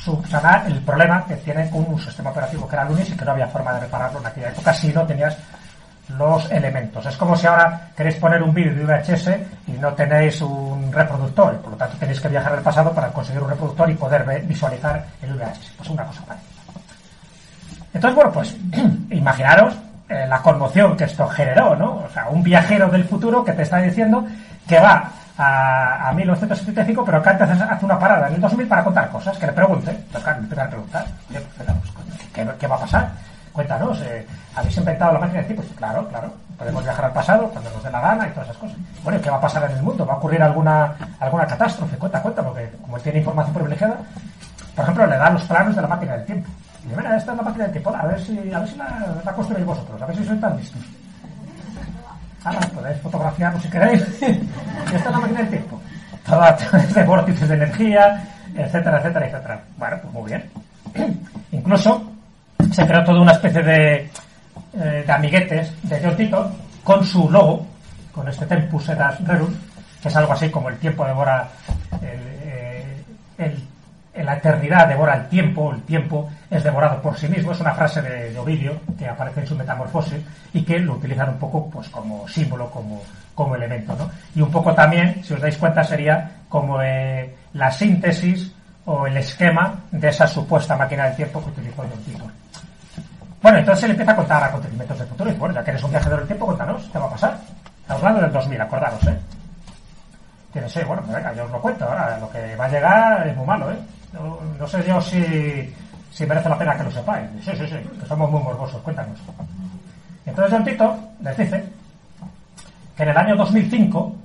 subsanar el problema que tiene con un sistema operativo que era Lunis y que no había forma de repararlo en aquella época si no tenías los elementos. Es como si ahora queréis poner un vídeo de V H S y no tenéis un reproductor, y por lo tanto tenéis que viajar al pasado para conseguir un reproductor y poder ver, visualizar el V H S. Pues una cosa parecida. Entonces, bueno, pues imaginaros eh, la conmoción que esto generó, ¿no? O sea, un viajero del futuro que te está diciendo que va a, a mil novecientos setenta y cinco, pero que antes hace una parada en el dos mil para contar cosas, que le pregunte. Entonces, claro, le empieza a preguntar, oye, pues, ¿qué, ¿qué va a pasar? Cuéntanos, eh, ¿habéis inventado la máquina del tiempo? Pues, claro, claro, podemos viajar al pasado cuando nos dé la gana y todas esas cosas. Bueno, ¿qué va a pasar en el mundo? ¿Va a ocurrir alguna alguna catástrofe? Cuenta, cuenta, porque como él tiene información privilegiada, por ejemplo, le da los planos de la máquina del tiempo. Y dice, mira, esta es la máquina del tiempo, a ver si, a ver si la, la construís vosotros, a ver si sois tan listos. Ahora podéis fotografiarlo si queréis. Y esta es la máquina del tiempo. Todo de vórtices de energía, etcétera, etcétera, etcétera. Bueno, pues muy bien. Incluso se creó toda una especie de, eh, de amiguetes de John Titor con su logo, con este Tempus Erat Rerum, que es algo así como el tiempo devora el, eh, el en la eternidad devora el tiempo, el tiempo es devorado por sí mismo. Es una frase de, de Ovidio que aparece en su Metamorfosis y que lo utilizan un poco pues como símbolo, como, como elemento, ¿no? Y un poco también, si os dais cuenta, sería como eh, la síntesis o el esquema de esa supuesta máquina del tiempo que utilizó John Titor. Bueno, entonces él empieza a contar acontecimientos del futuro y bueno, ya que eres un viajero del tiempo, cuéntanos, ¿qué va a pasar? Estamos hablando del dos mil, acordaros, ¿eh? Tienes, sí, bueno, venga, yo os lo cuento. Ahora, lo que va a llegar es muy malo, ¿eh? No, no sé yo si, si merece la pena que lo sepáis. Sí, sí, sí, que somos muy morbosos, cuéntanos. Entonces John Titor les dice que en el año dos mil cinco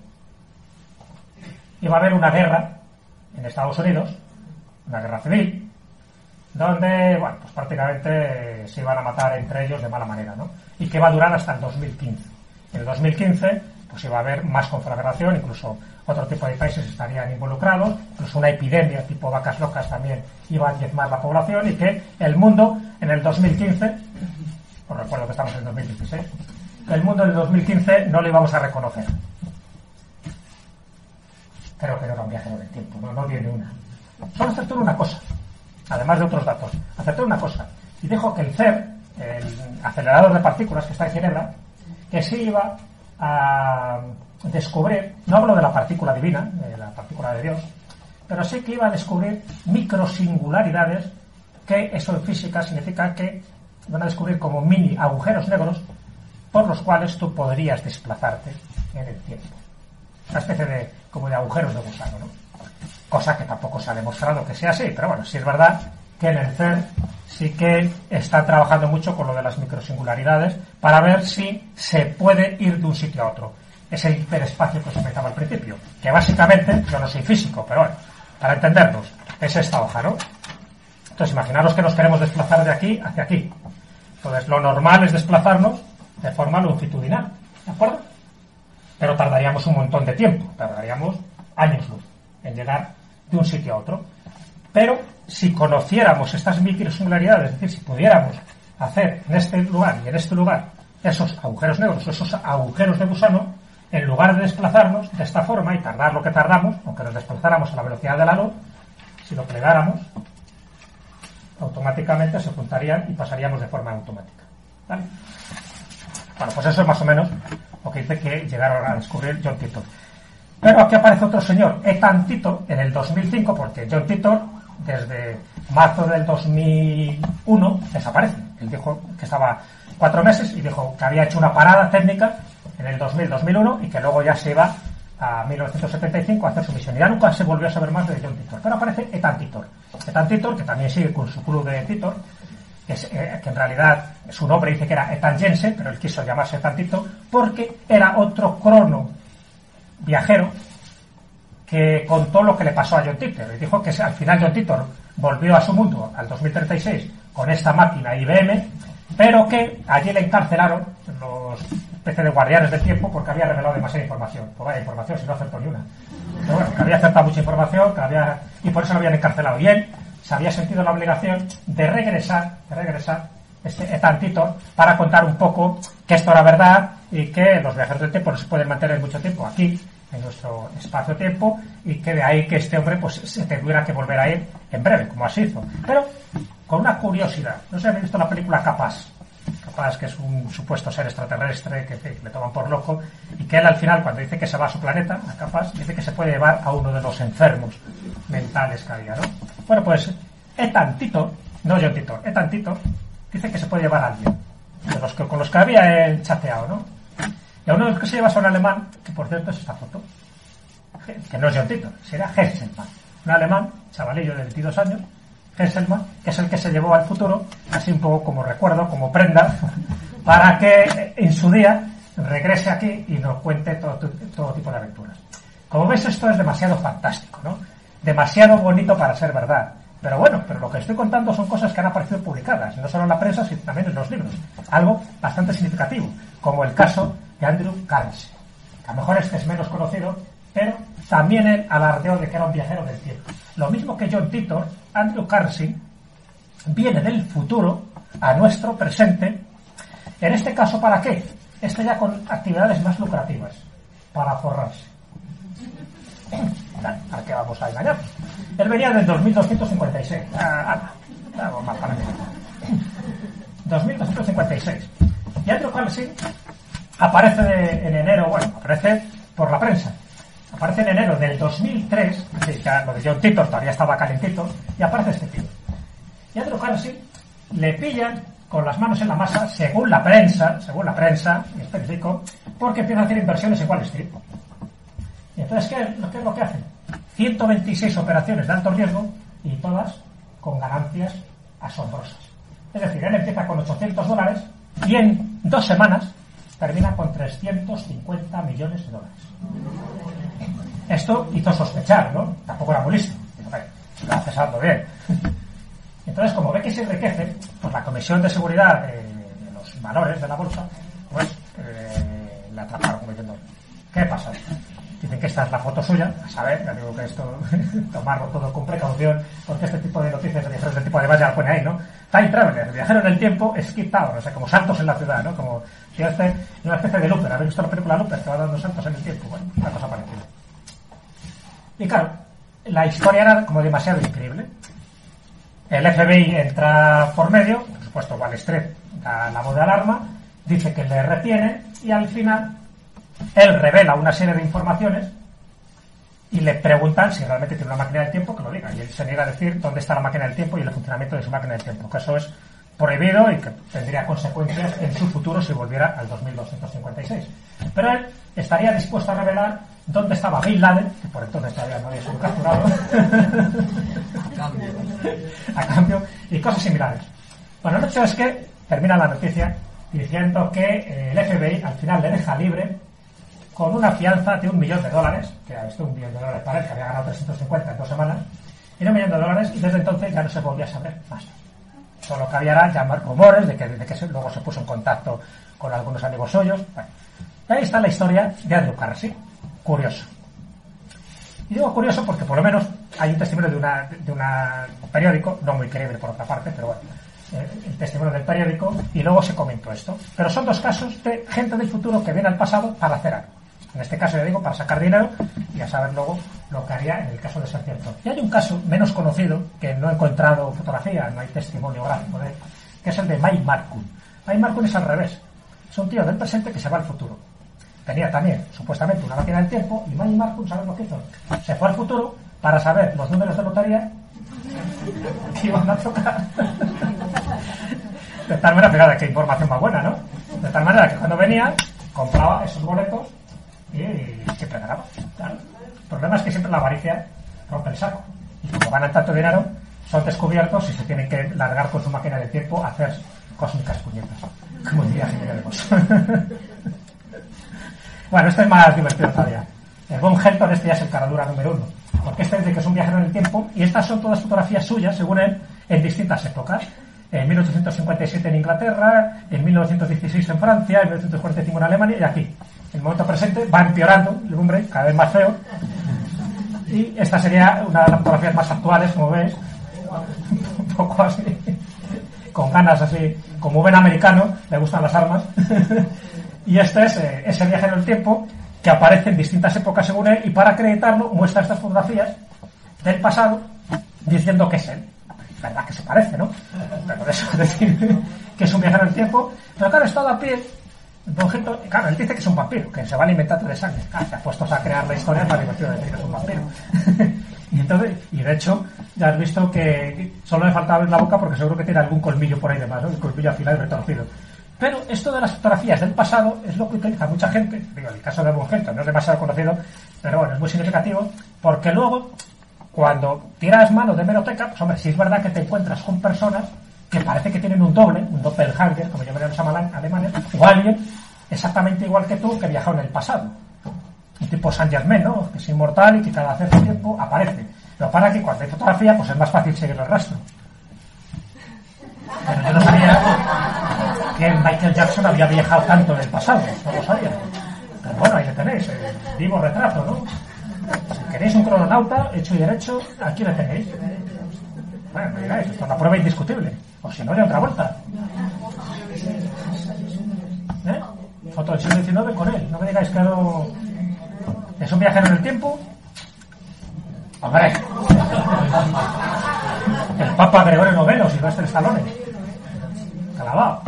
iba a haber una guerra en Estados Unidos, una guerra civil, donde, bueno, pues prácticamente se iban a matar entre ellos de mala manera, ¿no? Y que va a durar hasta el dos mil quince. En el dos mil quince, pues iba a haber más conflagración, incluso otro tipo de países estarían involucrados, incluso una epidemia tipo vacas locas también iba a diezmar la población y que el mundo en el dos mil quince, os recuerdo que estamos en el dos mil dieciséis, el mundo en el dos mil quince no lo íbamos a reconocer. Creo que no era un viajero del tiempo, no, no viene una. Solo acertó una cosa, además de otros datos. Acertó una cosa y dijo que el C E R, el acelerador de partículas que está en Ginebra, que sí iba a descubrir, no hablo de la partícula divina, de la partícula de Dios, pero sí que iba a descubrir microsingularidades, que eso en física significa que van a descubrir como mini agujeros negros por los cuales tú podrías desplazarte en el tiempo. Una especie de, como de agujeros de gusano, ¿no? Cosa que tampoco se ha demostrado que sea así, pero bueno, sí es verdad que en el C E R sí que están trabajando mucho con lo de las microsingularidades para ver si se puede ir de un sitio a otro. Es el hiperespacio que os comentaba al principio, que básicamente, yo no soy físico, pero bueno, para entendernos, es esta hoja, ¿no? Entonces, imaginaros que nos queremos desplazar de aquí hacia aquí. Entonces, lo normal es desplazarnos de forma longitudinal, ¿de acuerdo? Pero tardaríamos un montón de tiempo, tardaríamos años luz en llegar de un sitio a otro. Pero si conociéramos estas microsingularidades, es decir, si pudiéramos hacer en este lugar y en este lugar esos agujeros negros, esos agujeros de gusano, en lugar de desplazarnos de esta forma y tardar lo que tardamos, aunque nos desplazáramos a la velocidad de la luz, si lo plegáramos, automáticamente se juntarían y pasaríamos de forma automática. ¿Vale? Bueno, pues eso es más o menos lo que dice que llegaron a descubrir John Titor. Pero aquí aparece otro señor, Ethan Titor, en el dos mil cinco, porque John Titor, desde marzo del dos mil uno, desaparece. Él dijo que estaba cuatro meses y dijo que había hecho una parada técnica en el dos mil dos mil uno y que luego ya se iba a mil novecientos setenta y cinco a hacer su misión. Y ya nunca se volvió a saber más de John Titor. Pero aparece Ethan Titor. Ethan Titor, que también sigue con su club de Titor, que, es, eh, que en realidad su nombre dice que era Ethan Jensen, pero él quiso llamarse Ethan Titor porque era otro crono viajero que contó lo que le pasó a John Titor. Y dijo que al final John Titor volvió a su mundo al dos mil treinta y seis con esta máquina I B M, pero que allí le encarcelaron los especie de guardianes del tiempo porque había revelado demasiada información. Pues vaya información, si no acertó ni una. Pero bueno, que había acertado mucha información, que había, y por eso lo habían encarcelado. Y él se había sentido la obligación de regresar, de regresar, este Ethan Titor, para contar un poco que esto era verdad y que los viajeros del tiempo no se pueden mantener mucho tiempo aquí en nuestro espacio-tiempo, y que de ahí que este hombre pues se tuviera que volver a ir en breve, como así hizo. Pero con una curiosidad. No sé si habéis visto la película Capaz. Capaz, que es un supuesto ser extraterrestre que, que le toman por loco, y que él al final, cuando dice que se va a su planeta, a Capaz, dice que se puede llevar a uno de los enfermos mentales que había, ¿no? Bueno, pues Ethan Titor, no John Titor, Ethan Titor, dice que se puede llevar a alguien, de los que, con los que había él chateado, ¿no? Y a uno de los que se lleva es a un alemán, que por cierto es esta foto, que no es John Titor, será Hesselmann, un alemán, chavalillo de veintidós años, Hesselmann, que es el que se llevó al futuro, así un poco como recuerdo, como prenda, para que en su día regrese aquí y nos cuente todo, todo tipo de aventuras. Como veis, esto es demasiado fantástico, ¿no? Demasiado bonito para ser verdad. Pero bueno, pero lo que estoy contando son cosas que han aparecido publicadas, no solo en la prensa, sino también en los libros. Algo bastante significativo, como el caso de Andrew Carnegie. A lo mejor este es menos conocido, pero también él alardeó de que era un viajero del tiempo. Lo mismo que John Titor, Andrew Carnegie viene del futuro a nuestro presente. En este caso, ¿para qué? Este ya con actividades más lucrativas, para forrarse. ¿Para qué vamos a engañar? Él venía del dos mil doscientos cincuenta y seis. Ah, ah, vamos más para mí. dos mil doscientos cincuenta y seis. Y Andrew Carnegie aparece de, en enero, bueno, aparece por la prensa. Aparece en enero del dos mil tres, así que lo de John Titor todavía estaba calentito, y aparece este tío. Y Andrew Carnegie le pillan con las manos en la masa, según la prensa, según la prensa, y específico, porque empieza a hacer inversiones en Wall Street. Y entonces, ¿qué, ¿qué es lo que hacen? ciento veintiséis operaciones de alto riesgo y todas con ganancias asombrosas. Es decir, él empieza con ochocientos dólares y en dos semanas termina con trescientos cincuenta millones de dólares. Esto hizo sospechar, ¿no? Tampoco era muy listo. Lo hace saldo bien. Entonces, como ve que se enriquece, pues la Comisión de Seguridad de, de los Valores de la Bolsa, pues eh, la atraparon como diciendo, ¿qué pasa? Dicen que esta es la foto suya, a saber, ya digo que esto, tomarlo todo con precaución, porque este tipo de noticias de diferentes tipos de base ya lo pone ahí, ¿no? Time Traveler, viajero en el tiempo, Skip Town, o sea, como saltos en la ciudad, ¿no? Como si hace una especie de Looper. ¿Habéis visto la película Looper, que va dando saltos en el tiempo? Bueno, una cosa parecida. Y claro, la historia era como demasiado increíble. El F B I entra por medio, por supuesto Wall Street da la voz de alarma, dice que le retiene y al final él revela una serie de informaciones y le preguntan si realmente tiene una máquina del tiempo, que lo diga. Y él se niega a decir dónde está la máquina del tiempo y el funcionamiento de su máquina del tiempo, que eso es prohibido y que tendría consecuencias en su futuro si volviera al dos mil doscientos cincuenta y seis. Pero él estaría dispuesto a revelar dónde estaba Bin Laden, que por entonces todavía no había sido capturado, a cambio, a cambio, y cosas similares. Bueno, el hecho es que termina la noticia diciendo que el F B I al final le deja libre con una fianza de un millón de dólares, que ha visto un millón de dólares para él, que había ganado trescientos cincuenta en dos semanas, y un millón de dólares, y desde entonces ya no se volvía a saber más. Solo que había era llamar rumores de que, de que se, luego se puso en contacto con algunos amigos suyos. Bueno, y ahí está la historia de Andrew Carnegie. Curioso. Y digo curioso porque por lo menos hay un testimonio de una de una periódico, no muy creíble por otra parte, pero bueno, eh, el testimonio del periódico, y luego se comentó esto. Pero son dos casos de gente del futuro que viene al pasado para hacer algo. En este caso, ya digo, para sacar dinero y a saber luego lo que haría en el caso de ser cierto. Y hay un caso menos conocido, que no he encontrado fotografía, no hay testimonio gráfico de él, que es el de Mike Markun. Mike Markun es al revés. Es un tío del presente que se va al futuro. Tenía también, supuestamente, una máquina del tiempo, y Mike Markun, ¿sabes lo que hizo? Se fue al futuro para saber los números de lotería que iban a tocar. De tal manera, fíjate qué información más buena, ¿no? De tal manera que cuando venía, compraba esos boletos y siempre ganaba. Claro. El problema es que siempre la avaricia rompe el saco. Y como ganan tanto dinero, son descubiertos y se tienen que largar con su máquina del tiempo a hacer cósmicas puñetas. Como diría Jiménez de Mos. Bueno, este es más divertido todavía. El Von Helton, este ya es el caradura número uno. Porque este dice que es un viajero en el tiempo, y estas son todas fotografías suyas, según él, en distintas épocas. En mil ochocientos cincuenta y siete en Inglaterra, en mil novecientos dieciséis en Francia, en mil novecientos cuarenta y cinco en Alemania, y aquí. En el momento presente va empeorando el hombre, cada vez más feo. Y esta sería una de las fotografías más actuales, como ves. Un poco así, con ganas así, como buen americano, le gustan las armas. Y este es eh, ese viajero en el tiempo, que aparece en distintas épocas según él, y para acreditarlo muestra estas fotografías del pasado diciendo que es él. Es verdad que se parece, ¿no? Pero eso es decir que es un viajero en el tiempo. Pero claro, estado a pie, Don Gento, claro, él dice que es un vampiro, que se va alimentando de sangre. Claro, se ha puesto a crear la historia para divertido decir que es un vampiro. Y entonces, y de hecho, ya has visto que solo le faltaba abrir la boca porque seguro que tiene algún colmillo por ahí de más, ¿no? El colmillo afilado y retorcido. Pero esto de las fotografías del pasado es lo que utiliza mucha gente. Digo, el caso de Don Gento no es demasiado conocido, pero bueno, es muy significativo, porque luego, cuando tiras mano de hemeroteca, pues hombre, si es verdad que te encuentras con personas que parece que tienen un doble, un doppelganger, como llaman los alemanes, o alguien exactamente igual que tú que viajó en el pasado. Un tipo Saint Germain, ¿no? Que es inmortal y que cada cierto tiempo aparece. Pero para que cuando hay fotografía, pues es más fácil seguir el rastro. Pero yo no sabía que Michael Jackson había viajado tanto en el pasado, no lo sabía. Pero bueno, ahí le tenéis, el vivo retrato, ¿no? Si queréis un crononauta, hecho y derecho, aquí le tenéis. Bueno, me digáis, esto es una prueba indiscutible. O si no, de otra vuelta. ¿Eh? Foto del siglo diecinueve con él. No me digáis que no... ¿Es un viajero en el tiempo? ¡Hombre! El Papa Gregorio noveno, Silvestre Stallone. Calabao.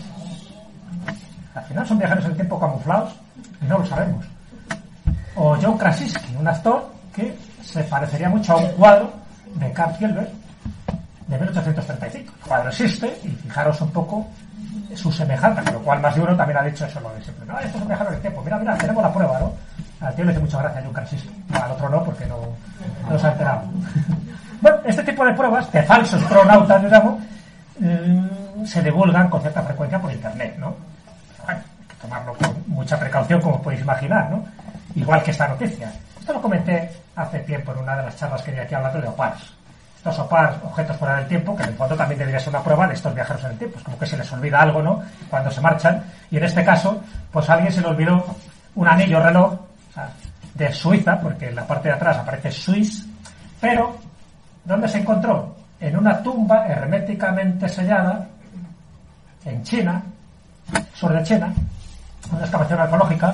Al final son viajeros en el tiempo camuflados y no lo sabemos. O John Krasinski, un actor que se parecería mucho a un cuadro de Karl Gilbert de mil ochocientos treinta y cinco. El cuadro existe y fijaros un poco su semejanza, con lo cual más de uno también ha dicho eso, lo de siempre. No, esto es un viajero en el tiempo. Mira, mira, tenemos la prueba, ¿no? Al tío le hace mucha gracia a John Krasinski. No, al otro no, porque no, no se ha enterado. Bueno, este tipo de pruebas, de falsos cronautas, digamos, mmm, se divulgan con cierta frecuencia por internet, ¿no? Bueno, hay que tomarlo con mucha precaución, como podéis imaginar, ¿no? Igual que esta noticia. Esto lo comenté hace tiempo en una de las charlas que di aquí hablando de O P A Rs. Estos O P A Rs, objetos fuera del tiempo, que en el fondo también debería ser una prueba de estos viajeros en el tiempo. Es como que se les olvida algo, ¿no? Cuando se marchan. Y en este caso, pues a alguien se le olvidó un anillo reloj, o sea, de Suiza, porque en la parte de atrás aparece Swiss, pero ¿dónde se encontró? En una tumba herméticamente sellada en China, sur de China, una excavación arqueológica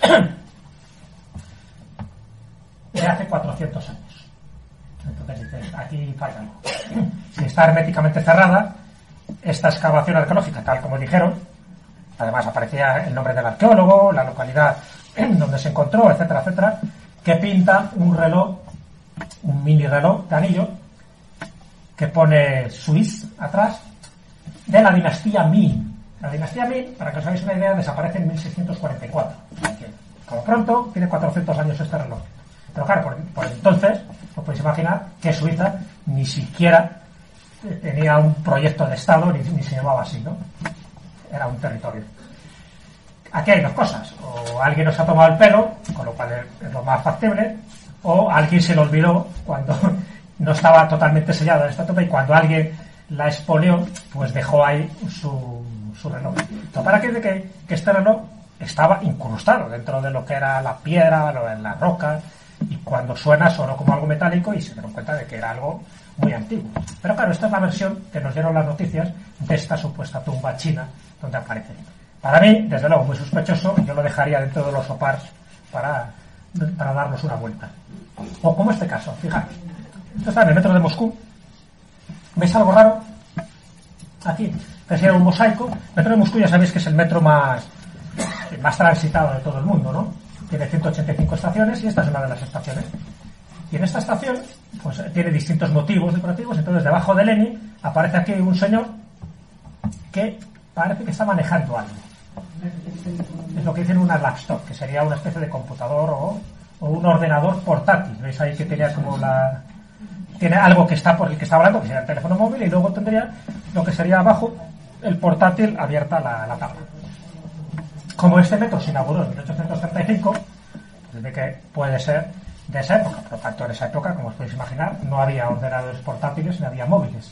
de hace cuatrocientos años. Entonces dices, aquí falla algo. Si está herméticamente cerrada, esta excavación arqueológica, tal como dijeron, además aparecía el nombre del arqueólogo, la localidad donde se encontró, etcétera, etcétera, que pinta un reloj, un mini reloj de anillo, que pone Swiss atrás, de la dinastía Ming. La dinastía Ming, para que os hagáis una idea, desaparece en mil seiscientos cuarenta y cuatro. Como pronto, tiene cuatrocientos años este reloj. Pero claro, por, por entonces, os podéis imaginar que Suiza ni siquiera tenía un proyecto de Estado, ni, ni se llamaba así, ¿no? Era un territorio. Aquí hay dos cosas. O alguien nos ha tomado el pelo, con lo cual es, es lo más factible, o alguien se lo olvidó cuando no estaba totalmente sellada esta tumba, y cuando alguien la expolió, pues dejó ahí su, su reloj. Lo para que, que, que este reloj estaba incrustado dentro de lo que era la piedra, lo, en la roca, y cuando suena sonó como algo metálico y se dieron cuenta de que era algo muy antiguo. Pero claro, esta es la versión que nos dieron las noticias de esta supuesta tumba china donde aparece. Para mí, desde luego, muy sospechoso, yo lo dejaría dentro de los O P A Rs para, para darnos una vuelta. O como este caso, fijaros. Esto está en el metro de Moscú. ¿Veis algo raro? Aquí, decía un mosaico. El metro de Moscú ya sabéis que es el metro más, más transitado de todo el mundo, ¿no? Tiene ciento ochenta y cinco estaciones y esta es una de las estaciones. Y en esta estación, pues tiene distintos motivos decorativos. Entonces, debajo de Lenin aparece aquí un señor que parece que está manejando algo. Es lo que dicen una laptop, que sería una especie de computador o, o un ordenador portátil. ¿Veis ahí que tenía como la... Tiene algo que está por el que está hablando, que sería el teléfono móvil, y luego tendría lo que sería abajo el portátil abierta la, la tapa. Como este metro se inauguró en mil ochocientos treinta y cinco, pues de que puede ser de esa época. Por lo tanto, en esa época, como os podéis imaginar, no había ordenadores portátiles ni había móviles.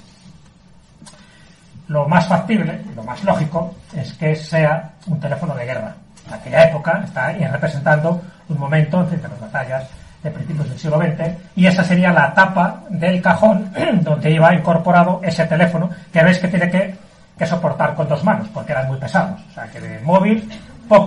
Lo más factible, lo más lógico, es que sea un teléfono de guerra. En aquella época está ahí representando un momento en fin, de las batallas de principios del siglo veinte, y esa sería la tapa del cajón donde iba incorporado ese teléfono, que veis que tiene que, que soportar con dos manos, porque eran muy pesados. O sea, que de móvil, poco,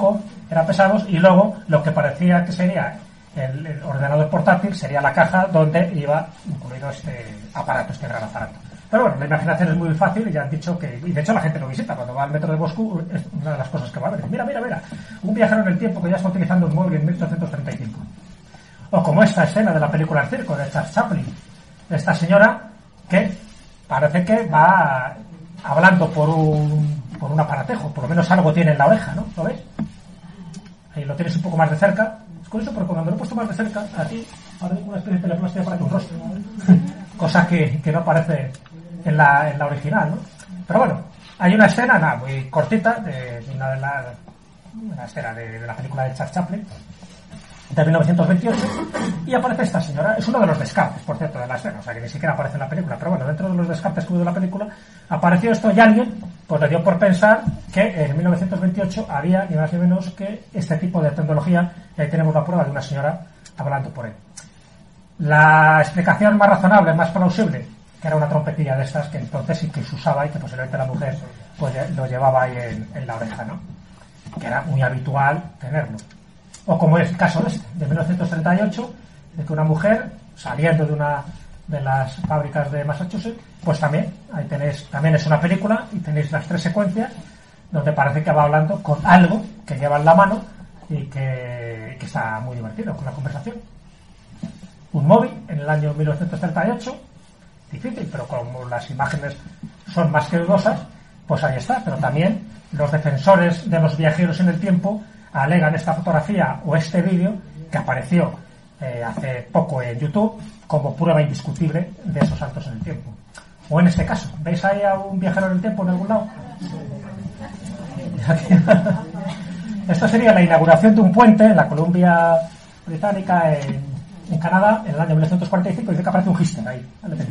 eran pesados, y luego lo que parecía que sería el, el ordenador portátil sería la caja donde iba incluido este aparato, este gran aparato. Pero bueno, la imaginación es muy fácil y ya han dicho que, y de hecho la gente lo visita cuando va al metro de Moscú, es una de las cosas que va a ver. Mira, mira, mira, un viajero en el tiempo que ya está utilizando un móvil en mil ochocientos treinta y cinco. O como esta escena de la película El Circo de Charles Chaplin, de esta señora que parece que va hablando por un, por un aparatejo, por lo menos algo tiene en la oreja, ¿no? ¿Lo ves? Ahí lo tienes un poco más de cerca. Es curioso, pero cuando lo he puesto más de cerca, aquí parece una especie de teleplastia para tu rostro, cosa que, que no aparece en la, en la original, ¿no? Pero bueno, hay una escena, nada, muy cortita, de, de una de las una escena de, de la película de Charles Chaplin, de mil novecientos veintiocho, y aparece esta señora. Es uno de los descartes, por cierto, de la escena, o sea que ni siquiera aparece en la película, pero bueno, dentro de los descartes que hubo de la película apareció esto, y alguien pues le dio por pensar que en mil novecientos veintiocho había ni más ni menos que este tipo de tecnología, y ahí tenemos la prueba de una señora hablando por él. La explicación más razonable, más plausible, que era una trompetilla de estas que entonces sí que se usaba y que posiblemente la mujer pues lo llevaba ahí en, en la oreja, ¿no? Que era muy habitual tenerlo. O como es el caso de este, de mil novecientos treinta y ocho, de que una mujer, saliendo de una de las fábricas de Massachusetts, pues también, ahí tenéis, también es una película, y tenéis las tres secuencias, donde parece que va hablando con algo que lleva en la mano, y que, que está muy divertido con la conversación. Un móvil, en el año mil novecientos treinta y ocho, difícil, pero como las imágenes son más que dudosas, pues ahí está. Pero también los defensores de los viajeros en el tiempo alegan esta fotografía o este vídeo que apareció eh, hace poco en YouTube como prueba indiscutible de esos saltos en el tiempo. O en este caso, ¿veis ahí a un viajero en el tiempo en algún lado? Esto sería la inauguración de un puente en la Columbia Británica, en, en Canadá, en el año mil novecientos cuarenta y cinco, y dice que aparece un Hister ahí.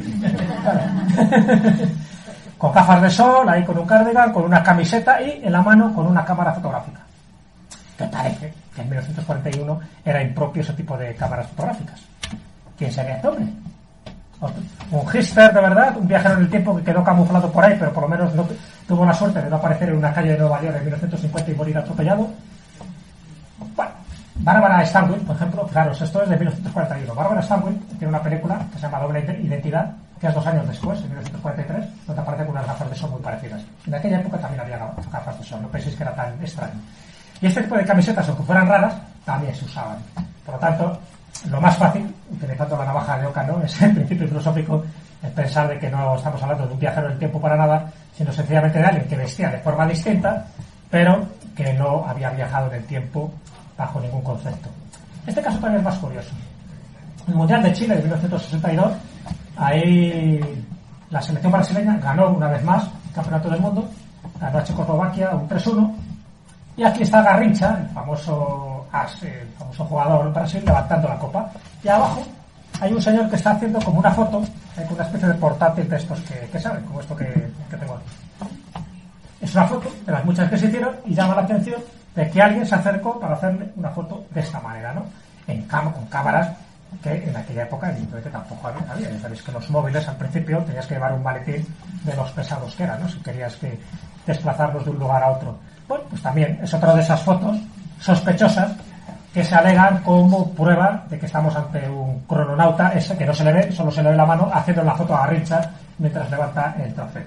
Vale. Con gafas de sol, ahí con un cardigan, con una camiseta y en la mano con una cámara fotográfica. Que parece que en mil novecientos cuarenta y uno era impropio ese tipo de cámaras fotográficas. ¿Quién sería este hombre? Un Hister de verdad, un viajero en el tiempo que quedó camuflado por ahí, pero por lo menos no tuvo la suerte de no aparecer en una calle de Nueva York en mil novecientos cincuenta y morir atropellado. Bueno, Bárbara Stanwyck, por ejemplo, claro, esto es de mil novecientos cuarenta y uno. Bárbara Stanwyck tiene una película que se llama Doble Identidad, que es dos años después, en mil novecientos cuarenta y tres, donde aparece con unas gafas de sol muy parecidas. En aquella época también había gafas de sol, no penséis que era tan extraño. Y este tipo de camisetas, aunque fueran raras, también se usaban. Por lo tanto, lo más fácil, utilizando la navaja de Oca, ¿no?, es el principio filosófico, es pensar de que no estamos hablando de un viajero del tiempo para nada, sino sencillamente de alguien que vestía de forma distinta, pero que no había viajado en el tiempo bajo ningún concepto. Este caso también es más curioso. El Mundial de Chile de mil novecientos sesenta y dos, ahí la selección brasileña ganó una vez más el Campeonato del Mundo, ganó a Checoslovaquia un tres uno, y aquí está Garrincha, el famoso as, el famoso jugador Brasil, levantando la copa, y abajo hay un señor que está haciendo como una foto, hay una especie de portátil de estos que, que saben, como esto que, que tengo aquí. Es una foto de las muchas que se hicieron y llama la atención de que alguien se acercó para hacerle una foto de esta manera, ¿no? En cam con cámaras que en aquella época evidentemente tampoco había. Ya sabéis que los móviles al principio tenías que llevar un maletín de los pesados que eran, ¿no?, si querías que desplazarlos de un lugar a otro. Bueno, pues también es otra de esas fotos sospechosas que se alegan como prueba de que estamos ante un crononauta, ese que no se le ve, solo se le ve la mano, haciendo la foto a Garrincha mientras levanta el trofeo.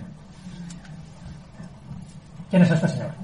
¿Quién es este señor?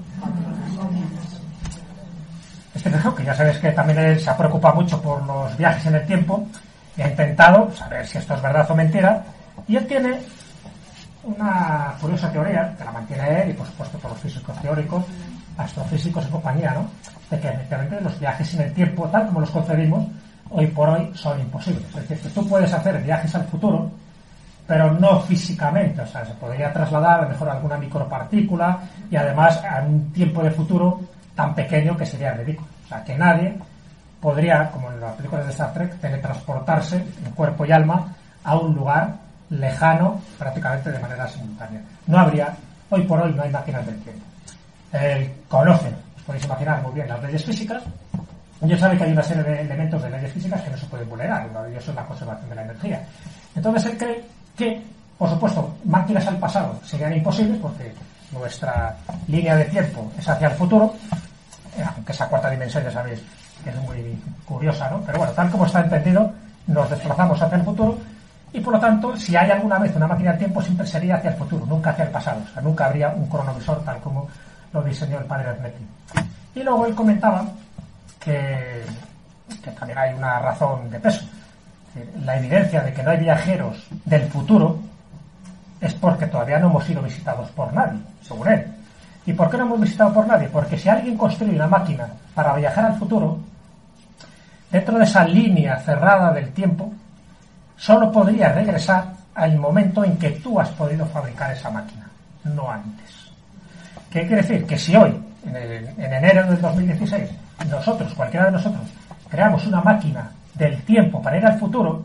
Este señor, que ya sabéis que también él se ha preocupado mucho por los viajes en el tiempo y ha intentado saber si esto es verdad o mentira, y él tiene una curiosa teoría, que la mantiene él y por supuesto todos los físicos teóricos, astrofísicos y compañía, ¿no?, de que efectivamente los viajes en el tiempo, tal como los concebimos, hoy por hoy son imposibles. Es decir, que tú puedes hacer viajes al futuro, pero no físicamente, o sea, se podría trasladar a lo mejor alguna micropartícula y además a un tiempo de futuro tan pequeño que sería ridículo. O sea, que nadie podría, como en las películas de Star Trek, teletransportarse en cuerpo y alma a un lugar lejano prácticamente de manera simultánea. No habría, hoy por hoy no hay máquinas del tiempo. Él conoce, os podéis imaginar muy bien, las leyes físicas. Ya sabe que hay una serie de elementos de leyes físicas que no se pueden vulnerar. Uno de ellos es la conservación de la energía. Entonces él cree que, por supuesto, máquinas al pasado serían imposibles porque nuestra línea de tiempo es hacia el futuro, aunque esa cuarta dimensión ya sabéis que es muy curiosa, ¿no? Pero bueno, tal como está entendido, nos desplazamos hacia el futuro y por lo tanto, si hay alguna vez una máquina del tiempo, siempre sería hacia el futuro, nunca hacia el pasado. O sea, nunca habría un cronovisor tal como lo diseñó el padre Hermetti. Y luego él comentaba que, que también hay una razón de peso. La evidencia de que no hay viajeros del futuro es porque todavía no hemos sido visitados por nadie, según él. ¿Y por qué no hemos visitado por nadie? Porque si alguien construye una máquina para viajar al futuro, dentro de esa línea cerrada del tiempo, solo podría regresar al momento en que tú has podido fabricar esa máquina, no antes. ¿Qué quiere decir? Que si hoy, en, el, en enero del dos mil dieciséis, nosotros, cualquiera de nosotros, creamos una máquina del tiempo para ir al futuro,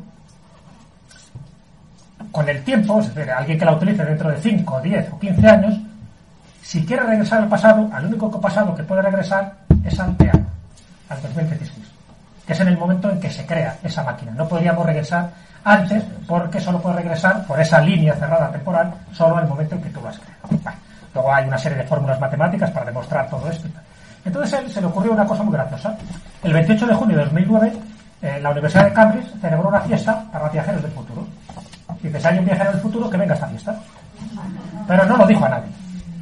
con el tiempo, es decir, alguien que la utilice dentro de cinco, diez o quince años, si quiere regresar al pasado, al único pasado que puede regresar es al peano, al dos mil dieciséis, que es en el momento en que se crea esa máquina. No podríamos regresar antes porque solo puede regresar por esa línea cerrada temporal solo al momento en que tú lo has creado. Bueno, luego hay una serie de fórmulas matemáticas para demostrar todo esto. Entonces a él se le ocurrió una cosa muy graciosa. El veintiocho de junio de dos mil nueve, eh, la Universidad de Cambridge celebró una fiesta para viajeros del futuro. Dice, si hay un viajero del futuro, que venga a esta fiesta. Pero no lo dijo a nadie.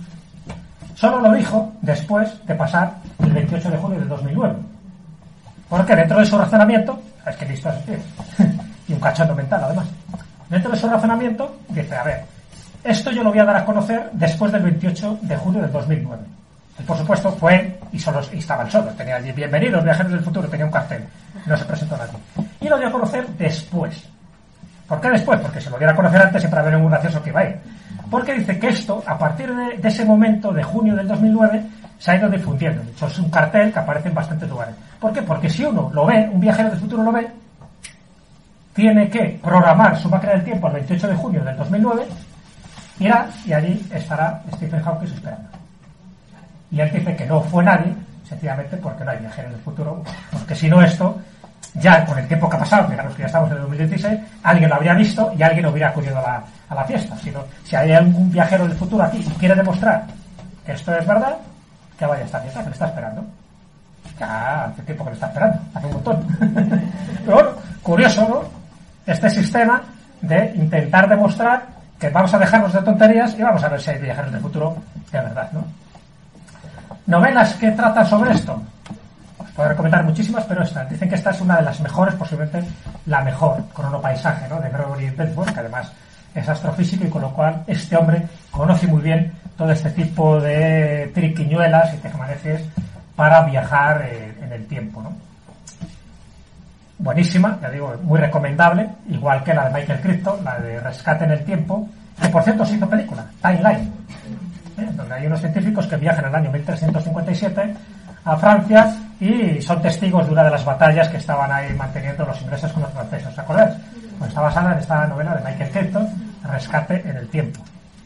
Solo lo dijo después de pasar el veintiocho de junio de dos mil nueve. Porque dentro de su razonamiento, es que listo es el tío, y un cachondo mental además, dentro de su razonamiento dice, a ver, esto yo lo voy a dar a conocer después del veintiocho de junio del dos mil nueve. Él, por supuesto, fue y solo y estaba el solo, tenía allí, bienvenidos viajeros del futuro, tenía un cartel, no se presentó nadie. Y lo dio a conocer después. ¿Por qué después? Porque si lo diera a conocer antes siempre habría un gracioso que iba a ir. Porque dice que esto, a partir de, de ese momento, de junio del dos mil nueve, se ha ido difundiendo. De hecho, es un cartel que aparece en bastantes lugares. ¿Por qué? Porque si uno lo ve, un viajero del futuro lo ve, tiene que programar su máquina del tiempo al veintiocho de junio del dos mil nueve, irá y allí estará Stephen Hawking esperando. Y él dice que no fue nadie, sencillamente porque no hay viajeros del futuro, porque si no esto, ya con el tiempo que ha pasado, digamos que ya estamos en el dos mil dieciséis, alguien lo habría visto y alguien hubiera acudido a la, a la fiesta. Si, no, si hay algún viajero del futuro aquí y quiere demostrar que esto es verdad, que vaya a esta fiesta, que le está esperando. Ya hace tiempo que le está esperando, hace un montón. Pero bueno, curioso, ¿no? Este sistema de intentar demostrar que vamos a dejarnos de tonterías y vamos a ver si hay viajeros del futuro de verdad, ¿no? Novelas que tratan sobre esto. Os puedo recomendar muchísimas, pero esta, dicen que esta es una de las mejores, posiblemente la mejor, Cronopaisaje, ¿no? De Gregory Bedford, que además es astrofísico y con lo cual este hombre conoce muy bien todo este tipo de triquiñuelas y tejemanejes para viajar eh, en el tiempo, ¿no? Buenísima, ya digo, muy recomendable, igual que la de Michael Crichton, la de Rescate en el Tiempo, que por cierto se hizo película, Timeline, ¿eh? Donde hay unos científicos que viajan en el año mil trescientos cincuenta y siete a Francia y son testigos de una de las batallas que estaban ahí manteniendo los ingleses con los franceses, ¿os acordáis? Pues está basada en esta novela de Michael Crichton, Rescate en el Tiempo.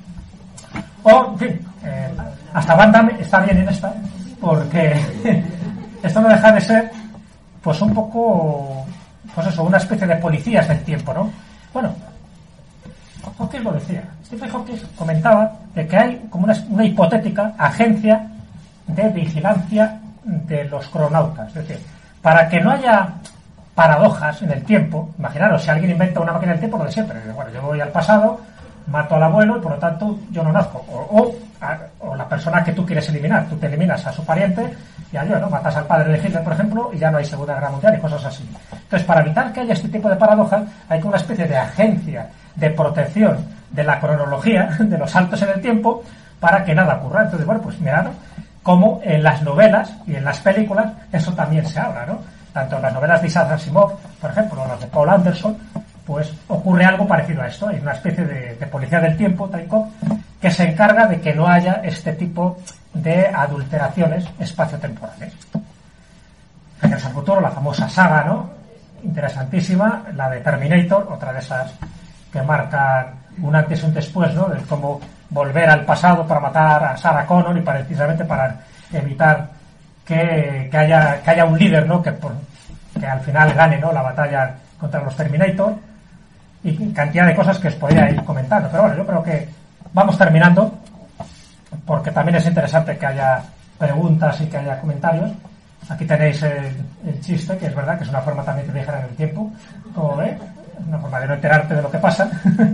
O, en fin, eh, hasta Van Damme está bien en esta, porque esto no deja de ser, pues un poco, pues eso, una especie de policías del tiempo, ¿no? Bueno, Hawking lo decía. Stephen Hawking comentaba de que hay como una, una hipotética agencia de vigilancia de los cronautas. Es decir, para que no haya paradojas en el tiempo, imaginaros, si alguien inventa una máquina del tiempo, lo de siempre, bueno, yo voy al pasado, mato al abuelo y por lo tanto yo no nazco, o, o, a, o la persona que tú quieres eliminar, tú te eliminas a su pariente y a yo, ¿no? Matas al padre de Hitler, por ejemplo, y ya no hay Segunda Guerra Mundial y cosas así. Entonces, para evitar que haya este tipo de paradoja, hay como una especie de agencia de protección de la cronología, de los saltos en el tiempo, para que nada ocurra. Entonces, bueno, pues mirad, ¿no? Como en las novelas y en las películas eso también se habla, ¿no? Tanto en las novelas de Isaac Asimov, por ejemplo, o las de Paul Anderson, pues ocurre algo parecido a esto. Hay una especie de, de policía del tiempo, Time Cop, que se encarga de que no haya este tipo de adulteraciones espaciotemporales. Regreso al futuro, la famosa saga, ¿no? Interesantísima, la de Terminator, otra de esas que marcan un antes y un después, ¿no? De cómo volver al pasado para matar a Sarah Connor y precisamente para evitar que, que haya que haya un líder, ¿no? Que, por, que al final gane, ¿no? La batalla contra los Terminator, y cantidad de cosas que os podría ir comentando. Pero bueno, yo creo que vamos terminando, porque también es interesante que haya preguntas y que haya comentarios. Aquí tenéis el, el chiste, que es verdad que es una forma también de viajar en el tiempo, como ve, una forma de no enterarte de lo que pasa.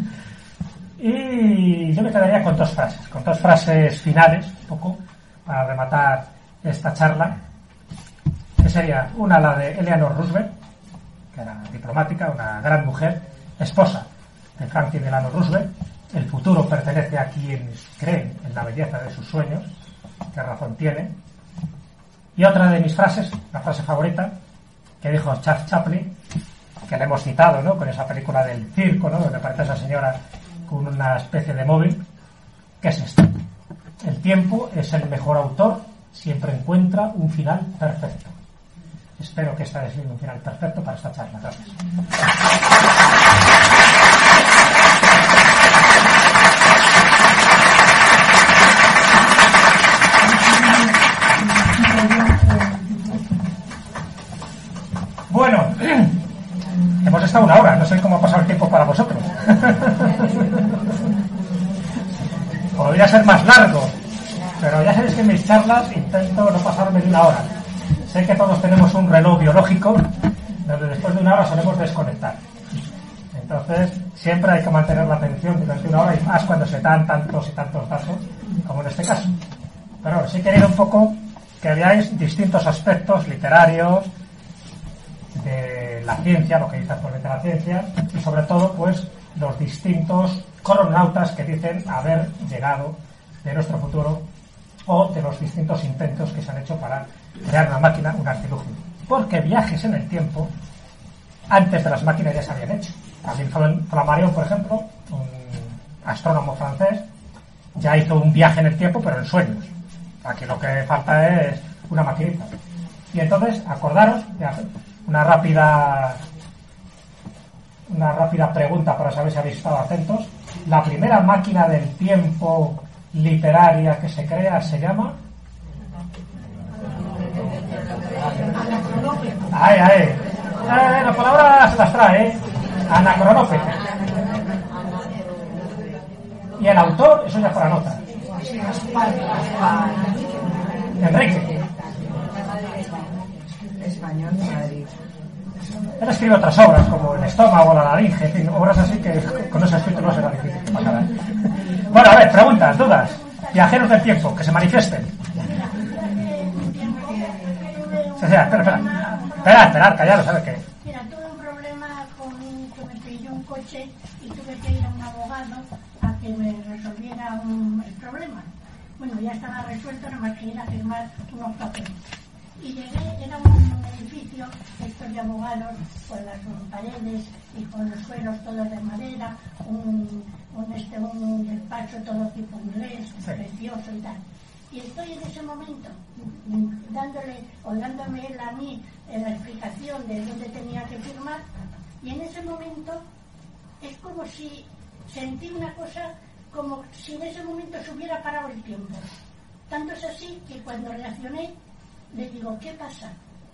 Y yo me quedaría con dos frases, con dos frases finales, un poco, para rematar esta charla, que sería una la de Eleanor Roosevelt, que era diplomática, una gran mujer, esposa de Franklin Delano Roosevelt. El futuro pertenece a quienes creen en la belleza de sus sueños, qué razón tiene. Y otra de mis frases, la frase favorita, que dijo Charles Chaplin, que le hemos citado, ¿no?, con esa película del circo, ¿no?, donde aparece esa señora con una especie de móvil, que es esta: el tiempo es el mejor autor, siempre encuentra un final perfecto. Espero que este haya sido un final perfecto para esta charla. Gracias. Bueno, hemos estado una hora, no sé cómo ha pasado el tiempo para vosotros. Podría ser más largo, pero ya sabéis que en mis charlas intento no pasarme de una hora. Sé que todos tenemos un reloj biológico donde después de una hora solemos desconectar. Entonces, siempre hay que mantener la atención durante una hora, y más cuando se dan tantos y tantos datos, como en este caso. Pero bueno, sí quería un poco que veáis distintos aspectos literarios de la ciencia, lo que dice actualmente la ciencia, y sobre todo, pues, los distintos cronautas que dicen haber llegado de nuestro futuro, o de los distintos intentos que se han hecho para crear una máquina, un artilugio. Porque viajes en el tiempo, antes de las máquinas ya se habían hecho. Camille Flammarion, por ejemplo, un astrónomo francés, ya hizo un viaje en el tiempo, pero en sueños. Aquí lo que falta es una maquinita. Y entonces, acordaros, una rápida una rápida pregunta para saber si habéis estado atentos. La primera máquina del tiempo literaria que se crea se llama... Ahí, ahí. Eh, las palabras las trae, ¿eh? Anacronópete. Y el autor, eso ya fuera nota. Enrique. Español de Madrid. Él escribe otras obras, como El estómago, La laringe, en fin, obras así que con esos títulos será difícil que pasará. Bueno, a ver, preguntas, dudas. Viajeros del tiempo, que se manifiesten. O sea, espera, espera. Espera, esperar, callaros, ¿sabes qué? Mira, tuve un problema con un, que me pilló un coche y tuve que ir a un abogado a que me resolviera un, el problema. Bueno, ya estaba resuelto, nada más que ir a firmar unos papeles. Y llegué, era un edificio, estos de abogados, con las paredes y con los suelos todos de madera, un, un, este, un despacho todo tipo inglés, precioso y tal. Y estoy en ese momento dándole o dándome él a mí la explicación de dónde tenía que firmar, y en ese momento es como si sentí una cosa, como si en ese momento se hubiera parado el tiempo. Tanto es así que cuando reaccioné le digo, ¿qué pasa?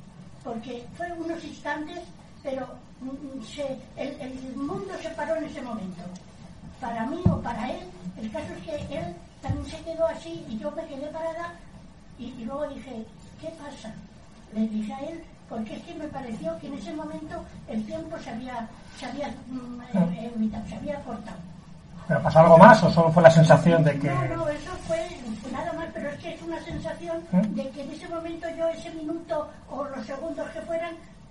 Porque fueron unos instantes, pero se, el, el mundo se paró en ese momento. Para mí o para él, el caso es que él también se quedó así y yo me quedé parada y, y luego dije, ¿qué pasa? Le dije a él, porque es que me pareció que en ese momento el tiempo se había, se había, eh, evitado, se había cortado. ¿Pero pasó algo más o solo fue la sensación de que...? No, no, eso fue nada más, pero es que es una sensación ¿Eh? de que en ese momento yo, ese minuto o los segundos que fueran,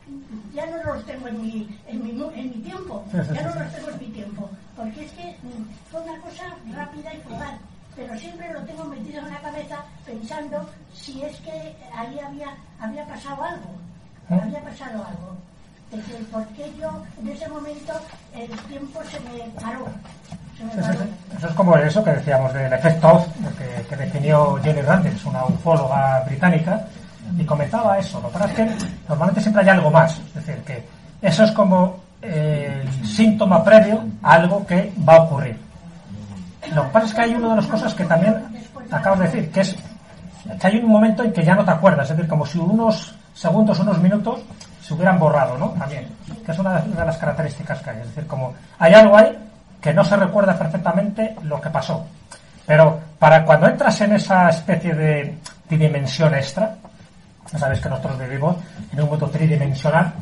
ya no los tengo en mi, en mi, en mi tiempo, sí, sí, ya no sí, los tengo en mi tiempo, porque es que fue una cosa rápida y fugaz, pero siempre lo tengo metido en la cabeza pensando si es que ahí había, había pasado algo, ¿Eh? había pasado algo. De que por qué yo en ese momento el tiempo se me paró. Se me sí, paró. Sí, sí. Eso es como eso que decíamos del efecto Oz, que, que definió Jenny Randles, una ufóloga británica, y comentaba eso. Lo que pasa es que normalmente siempre hay algo más, es decir, que eso es como el síntoma previo a algo que va a ocurrir. Lo que pasa es que hay una de las cosas que también acabas de decir, que es que hay un momento en que ya no te acuerdas, es decir, como si unos segundos, unos minutos se hubieran borrado, ¿no? También, que es una de las características que hay, es decir, como hay algo ahí que no se recuerda perfectamente lo que pasó, pero para cuando entras en esa especie de, de dimensión extra, Ya sabéis que nosotros vivimos en un mundo tridimensional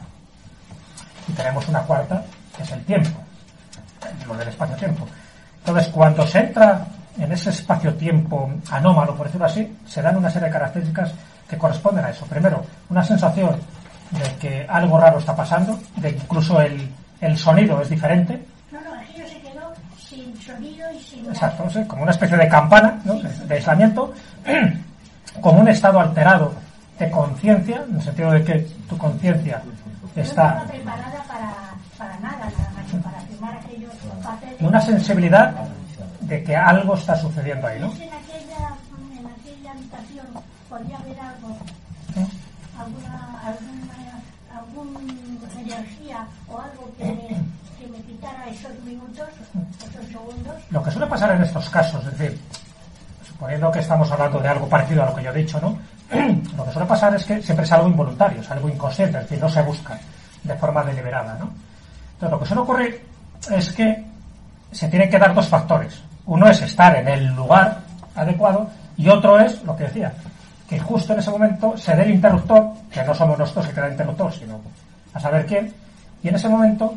y tenemos una cuarta, que es el tiempo, lo del espacio-tiempo. Entonces, cuando se entra en ese espacio-tiempo anómalo, por decirlo así, se dan una serie de características que corresponden a eso. Primero, una sensación de que algo raro está pasando, de que incluso el, el sonido es diferente. No, no, aquello se quedó sin sonido y sin... Exacto, ¿sí? Como una especie de campana, ¿no? de, de aislamiento, como un estado alterado de conciencia, en el sentido de que tu conciencia está... No estaba preparada para, para nada, nada más para firmar aquellos papeles. Una sensibilidad de que algo está sucediendo ahí, ¿no? En aquella, en aquella habitación podía haber algo, ¿Eh? alguna, alguna, alguna energía o algo que me, que me quitara esos minutos, esos segundos. Lo que suele pasar en estos casos, es decir, suponiendo que estamos hablando de algo parecido a lo que yo he dicho, ¿no? Lo que suele pasar es que siempre es algo involuntario, es algo inconsciente, es decir, no se busca de forma deliberada, ¿no? Entonces, lo que suele ocurrir es que se tienen que dar dos factores. Uno es estar en el lugar adecuado y otro es, lo que decía, que justo en ese momento se dé el interruptor, que no somos nosotros que queda el interruptor, sino a saber quién, y en ese momento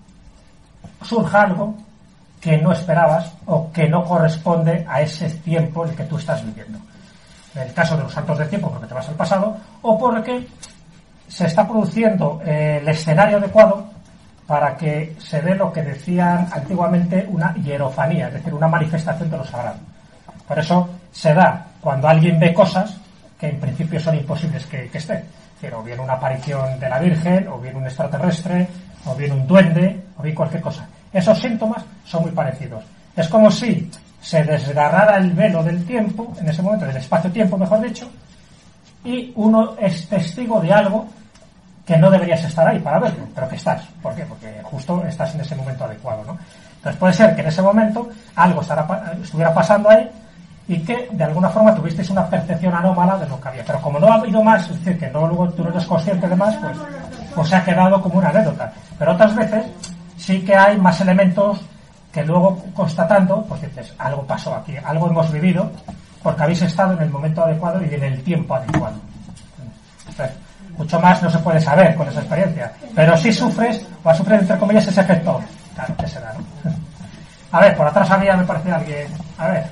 surja algo que no esperabas o que no corresponde a ese tiempo en el que tú estás viviendo. En el caso de los saltos de tiempo, porque te vas al pasado, o porque se está produciendo eh, el escenario adecuado para que se dé lo que decían antiguamente una hierofanía, es decir, una manifestación de lo sagrado. Por eso se da cuando alguien ve cosas que en principio son imposibles que, que estén. Es decir, o bien una aparición de la Virgen, o bien un extraterrestre, o bien un duende, o bien cualquier cosa. Esos síntomas son muy parecidos. Es como si se desgarrara el velo del tiempo, en ese momento, del espacio-tiempo, mejor dicho, y uno es testigo de algo que no deberías estar ahí para verlo, pero que estás. ¿Por qué? Porque justo estás en ese momento adecuado, ¿no? Entonces puede ser que en ese momento algo estará, estuviera pasando ahí y que de alguna forma tuvisteis una percepción anómala de lo que había. Pero como no ha habido más, es decir, que no, luego tú no eres consciente de más, pues, pues se ha quedado como una anécdota. Pero otras veces sí que hay más elementos que luego constatando, pues dices, algo pasó aquí, algo hemos vivido, porque habéis estado en el momento adecuado y en el tiempo adecuado. Entonces, mucho más no se puede saber con esa experiencia, pero si sufres, o a sufrir entre comillas ese efecto. Claro, que será, ¿no? A ver, por atrás había, me parece alguien. A ver.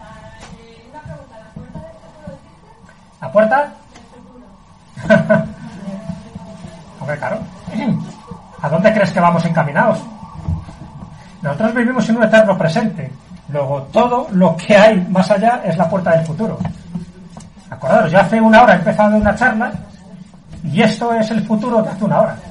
¿La puerta? Hombre, claro. ¿A dónde crees que vamos encaminados? Nosotros vivimos en un eterno presente. Luego, todo lo que hay más allá es la puerta del futuro. Acordaros, yo hace una hora he empezado una charla y esto es el futuro de hace una hora.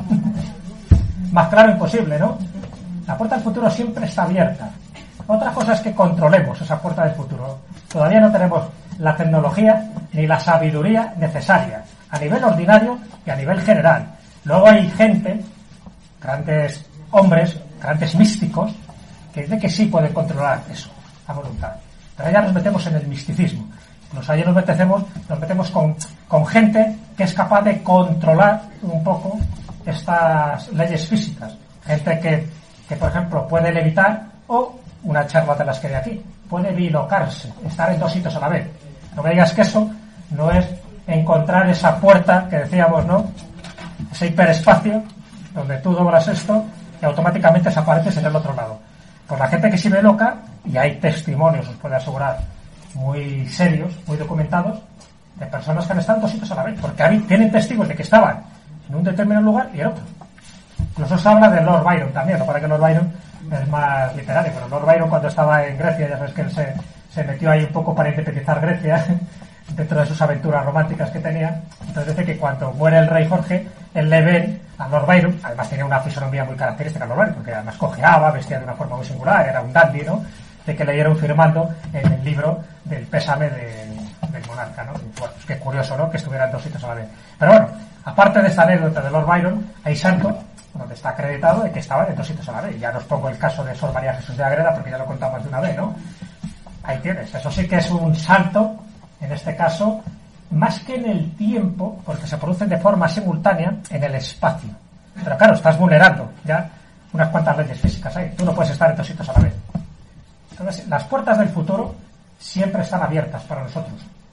Más claro imposible, ¿no? La puerta del futuro siempre está abierta. Otra cosa es que controlemos esa puerta del futuro. Todavía no tenemos la tecnología ni la sabiduría necesaria a nivel ordinario y a nivel general. Luego hay gente, grandes hombres, grandes místicos, que dicen que sí pueden controlar eso a voluntad. Pero ya nos metemos en el misticismo. Incluso allí nos metemos, nos metemos con, con gente que es capaz de controlar un poco estas leyes físicas. Gente que, que por ejemplo, puede levitar o, una charla de las que hay aquí, puede bilocarse, estar en dos sitios a la vez. No me digas que eso no es encontrar esa puerta que decíamos, ¿no? Ese hiperespacio donde tú doblas esto y automáticamente desapareces en el otro lado. Pues la gente que sí ve loca, y hay testimonios, os puedo asegurar, muy serios, muy documentados, de personas que han estado en dos sitios a la vez, porque hay, tienen testigos de que estaban en un determinado lugar y en otro. Incluso se habla de Lord Byron también, no para que Lord Byron es más literario, pero Lord Byron cuando estaba en Grecia, ya sabes que él se, se metió ahí un poco para independizar Grecia, dentro de sus aventuras románticas que tenía. Entonces dice que cuando muere el rey Jorge, él le ven a Lord Byron, además tenía una fisonomía muy característica Lord Byron, porque además cojeaba, vestía de una forma muy singular, era un dandy, ¿no? De que leyeron firmando en el libro del pésame de, del monarca, ¿no? Y, bueno, pues qué curioso, ¿no? Que estuvieran dos sitios a la vez. Pero bueno, aparte de esta anécdota de Lord Byron, hay santos donde está acreditado de que estaban en dos sitios a la vez. Ya no os pongo el caso de Sor María Jesús de Agreda porque ya lo contamos de una vez, ¿no? Ahí tienes. Eso sí que es un salto, en este caso, más que en el tiempo, porque se producen de forma simultánea en el espacio. Pero claro, estás vulnerando ya unas cuantas leyes físicas ahí. Tú no puedes estar en dos sitios a la vez. Entonces, las puertas del futuro siempre están abiertas para nosotros.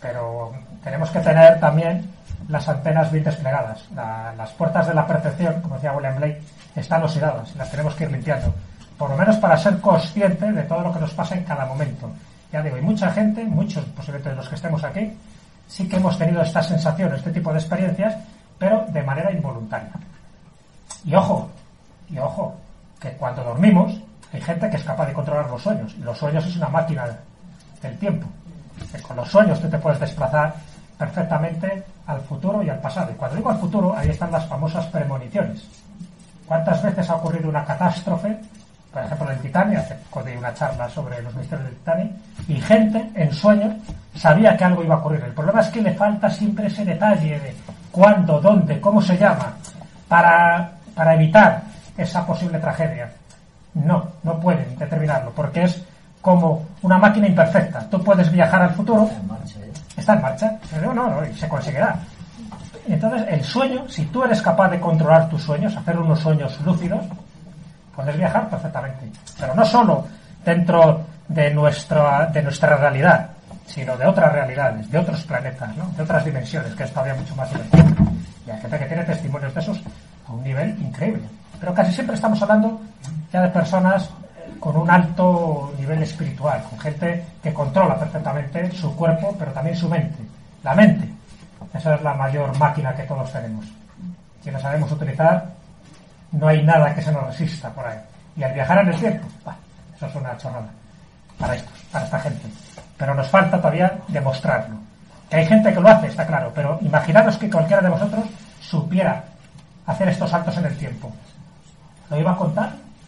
pero tenemos que tener también las antenas bien desplegadas. La, las puertas de la percepción, como decía William Blake, están oxidadas y las tenemos que ir limpiando, por lo menos para ser consciente de todo lo que nos pasa en cada momento. Ya digo, y mucha gente, muchos posiblemente de los que estemos aquí, sí que hemos tenido esta sensación, este tipo de experiencias, pero de manera involuntaria. Y ojo, y ojo, que cuando dormimos hay gente que es capaz de controlar los sueños, y los sueños es una máquina del tiempo. Que con los sueños tú te puedes desplazar perfectamente al futuro y al pasado. Y cuando digo al futuro, ahí están las famosas premoniciones. ¿Cuántas veces ha ocurrido una catástrofe? Por ejemplo, en Titanic, hace poco di una charla sobre los misterios de Titanic, y gente en sueños sabía que algo iba a ocurrir. El problema es que le falta siempre ese detalle de cuándo, dónde, cómo se llama, para, para evitar esa posible tragedia. No, no pueden determinarlo, porque es como una máquina imperfecta. Tú puedes viajar al futuro, está en marcha, ¿eh? Está en marcha, pero no, no, y se conseguirá. Entonces, el sueño, si tú eres capaz de controlar tus sueños, hacer unos sueños lúcidos, puedes viajar perfectamente. Pero no solo dentro de nuestra, de nuestra realidad, sino de otras realidades, de otros planetas, ¿no? De otras dimensiones, que es todavía mucho más divertido. Y hay gente que tiene testimonios de esos a un nivel increíble. Pero casi siempre estamos hablando ya de personas con un alto nivel espiritual, con gente que controla perfectamente su cuerpo, pero también su mente. La mente, esa es la mayor máquina que todos tenemos. Si la sabemos utilizar, no hay nada que se nos resista por ahí. Y al viajar en el tiempo, bah, eso es una chorrada para estos, para esta gente. Pero nos falta todavía demostrarlo. Que hay gente que lo hace, está claro, pero imaginaros que cualquiera de vosotros supiera hacer estos saltos en el tiempo. ¿Lo iba a contar?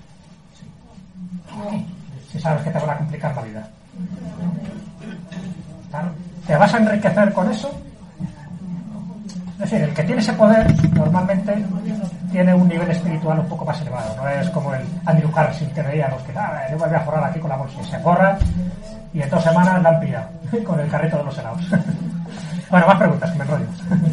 Sí. Si sabes que te van a complicar la vida. Claro. ¿Te vas a enriquecer con eso? Es decir, el que tiene ese poder normalmente tiene un nivel espiritual un poco más elevado. No es como el Andrew Carnegie que veía los que, ah, yo me voy a forrar aquí con la bolsa. Y se forra y en dos semanas la han pillado con el carrito de los helados. Bueno, más preguntas, que me enrollo.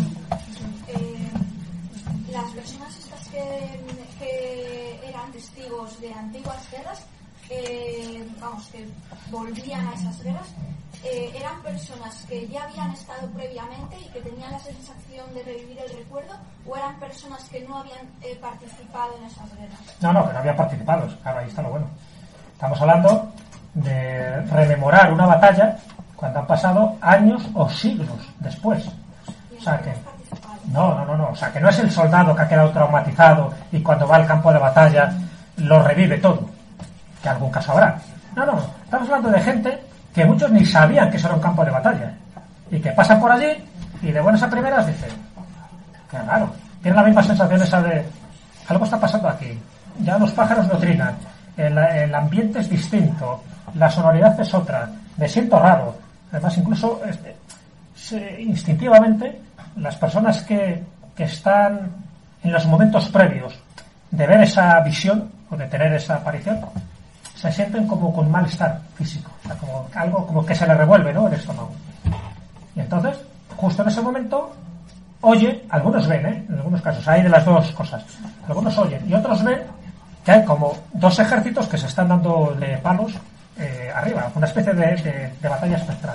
Eh, las personas estas que, que eran testigos de antiguas guerras, eh, vamos, que volvían a esas guerras, eh, eran personas que ya habían estado previamente y que tenían la sensación de revivir el recuerdo, o eran personas que no habían eh, participado en esas guerras. No, no, que no habían participado. Claro, ahí está lo bueno. Estamos hablando de rememorar una batalla cuando han pasado años o siglos después. O sea que no, no, no, no, o sea que no es el soldado que ha quedado traumatizado y cuando va al campo de batalla lo revive todo, que algún caso habrá. No, no, estamos hablando de gente que muchos ni sabían que eso era un campo de batalla y que pasan por allí y de buenas a primeras dicen, qué raro, tienen la misma sensación esa de algo está pasando aquí, ya los pájaros no trinan, el, el ambiente es distinto, la sonoridad es otra, me siento raro. Además, incluso este, se, instintivamente las personas que, que están en los momentos previos de ver esa visión o de tener esa aparición se sienten como con malestar físico, o sea, como algo como que se le revuelve, ¿no?, el estómago. Y entonces, justo en ese momento, oye, algunos ven, ¿eh?, en algunos casos, hay de las dos cosas, algunos oyen y otros ven que hay como dos ejércitos que se están dándole palos eh, arriba, una especie de, de, de batalla espectral.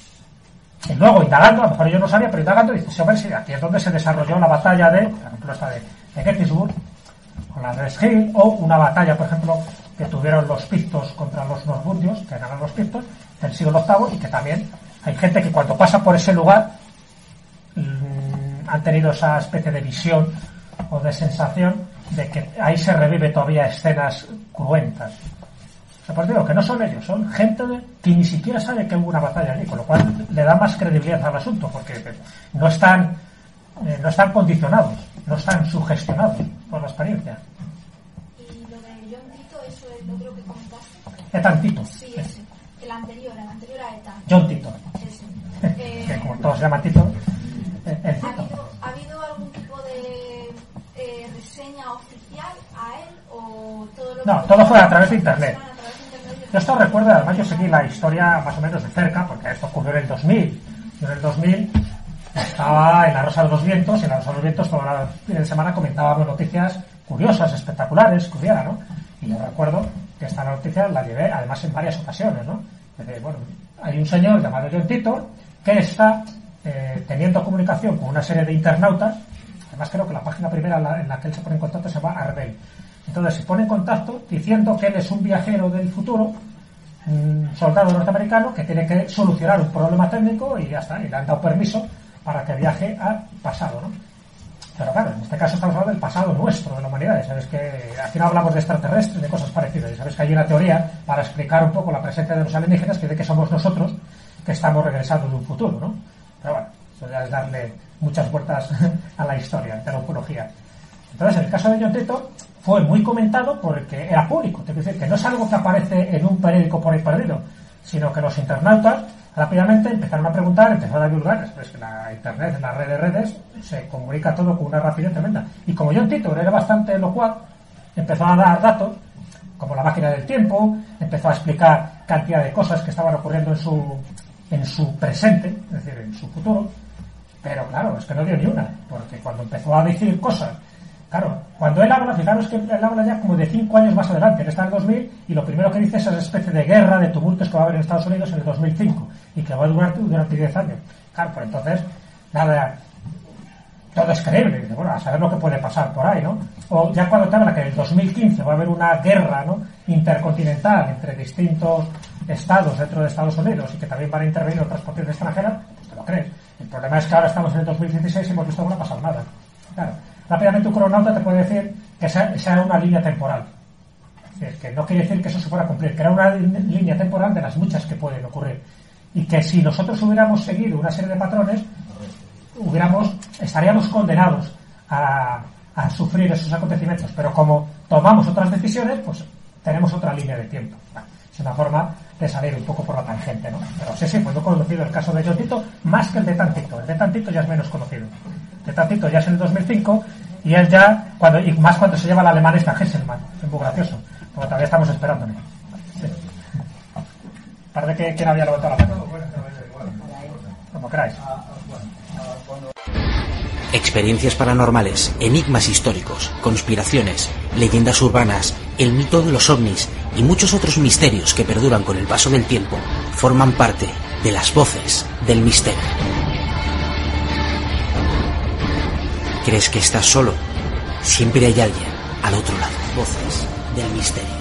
Y luego, indagando, a lo mejor yo no sabía, pero indagando, dice, sí, hombre, sí, aquí es donde se desarrolló la batalla de, por ejemplo, esta de, de Gettysburg, o la de Schill, o una batalla, por ejemplo, que tuvieron los pictos contra los norburgios, que eran los pictos, del siglo octavo, y que también hay gente que cuando pasa por ese lugar mmm, han tenido esa especie de visión o de sensación de que ahí se revive todavía escenas cruentas. O sea, pues digo que no son ellos, son gente de, que ni siquiera sabe que hubo una batalla allí, con lo cual le da más credibilidad al asunto, porque no están, eh, no están condicionados, no están sugestionados por la experiencia. ¿Y lo de John Tito, eso es lo otro que comentaste? Etan Tito. Sí, ese. El anterior, el anterior a Etan. John Tito. Ese. Eh, que como todos se llaman Tito, eh, el Tito. ¿Ha habido, ¿Ha habido algún tipo de eh, reseña oficial a él o todo lo que... No, todo fue a través de internet. Yo esto recuerdo, además yo seguí la historia más o menos de cerca, porque esto ocurrió en el dos mil. Yo en el dos mil estaba en La Rosa de los Vientos, y en La Rosa de los Vientos toda la fin de semana comentábamos noticias curiosas, espectaculares, que hubiera, ¿no? Y yo recuerdo que esta noticia la llevé además en varias ocasiones, ¿no? Desde, bueno, hay un señor llamado John Tito que está eh, teniendo comunicación con una serie de internautas. Además, creo que la página primera en la, en la que él se pone en contacto se llama Arbel. Entonces se pone en contacto diciendo que él es un viajero del futuro, un soldado norteamericano que tiene que solucionar un problema técnico y ya está, y le han dado permiso para que viaje al pasado, ¿no? Pero claro, en este caso estamos hablando del pasado nuestro, de la humanidad. Sabes que aquí no hablamos de extraterrestres, de cosas parecidas. Y sabes que hay una teoría para explicar un poco la presencia de los alienígenas que dice que somos nosotros que estamos regresando de un futuro, ¿no? Pero bueno, eso ya es darle muchas vueltas a la historia, de la ufología. Entonces, en el caso de John Titor, fue muy comentado porque era público. Te quiero decir que no es algo que aparece en un periódico por ahí perdido, sino que los internautas rápidamente empezaron a preguntar, empezaron a divulgar. Pues que la internet, en la red de redes, se comunica todo con una rapidez tremenda. Y como John Titor era bastante locuaz, empezó a dar datos, como la máquina del tiempo, empezó a explicar cantidad de cosas que estaban ocurriendo en su, en su presente, es decir, en su futuro. Pero claro, es que no dio ni una, porque cuando empezó a decir cosas, claro, cuando él habla, fijaros que él habla ya como de cinco años más adelante, él está en el dos mil, y lo primero que dice es esa especie de guerra, de tumultos que va a haber en Estados Unidos en el dos mil cinco, y que va a durar durante diez años. Claro, pues entonces, nada, todo es creíble, dice, bueno, a saber lo que puede pasar por ahí, ¿no? O ya cuando te habla que en el dos mil quince va a haber una guerra, ¿no?, intercontinental entre distintos estados dentro de Estados Unidos y que también van a intervenir otras potencias extranjeras, pues te lo crees. El problema es que ahora estamos en el dos mil dieciséis y hemos visto que no ha pasado nada. Claro. Rápidamente un cronauta te puede decir que esa, esa era una línea temporal. Es decir, que no quiere decir que eso se fuera a cumplir, que era una línea temporal de las muchas que pueden ocurrir. Y que si nosotros hubiéramos seguido una serie de patrones, hubiéramos, estaríamos condenados a, a sufrir esos acontecimientos. Pero como tomamos otras decisiones, pues tenemos otra línea de tiempo. Bueno, es una forma de salir un poco por la tangente, ¿no? Pero sí, sí, pues yo he conocido el caso de John Titor más que el de Tantito. El de Tantito ya es menos conocido. De Tantito ya es en el dos mil cinco y él ya, cuando, y más cuando se lleva el alemán esta Hesselmann, es muy gracioso, como todavía estamos esperándole. Sí. Parece que quien había levantado la mano. Como queráis. Experiencias paranormales, enigmas históricos, conspiraciones, leyendas urbanas, el mito de los ovnis y muchos otros misterios que perduran con el paso del tiempo forman parte de las voces del misterio. ¿Crees que estás solo? Siempre hay alguien al otro lado. Voces del misterio.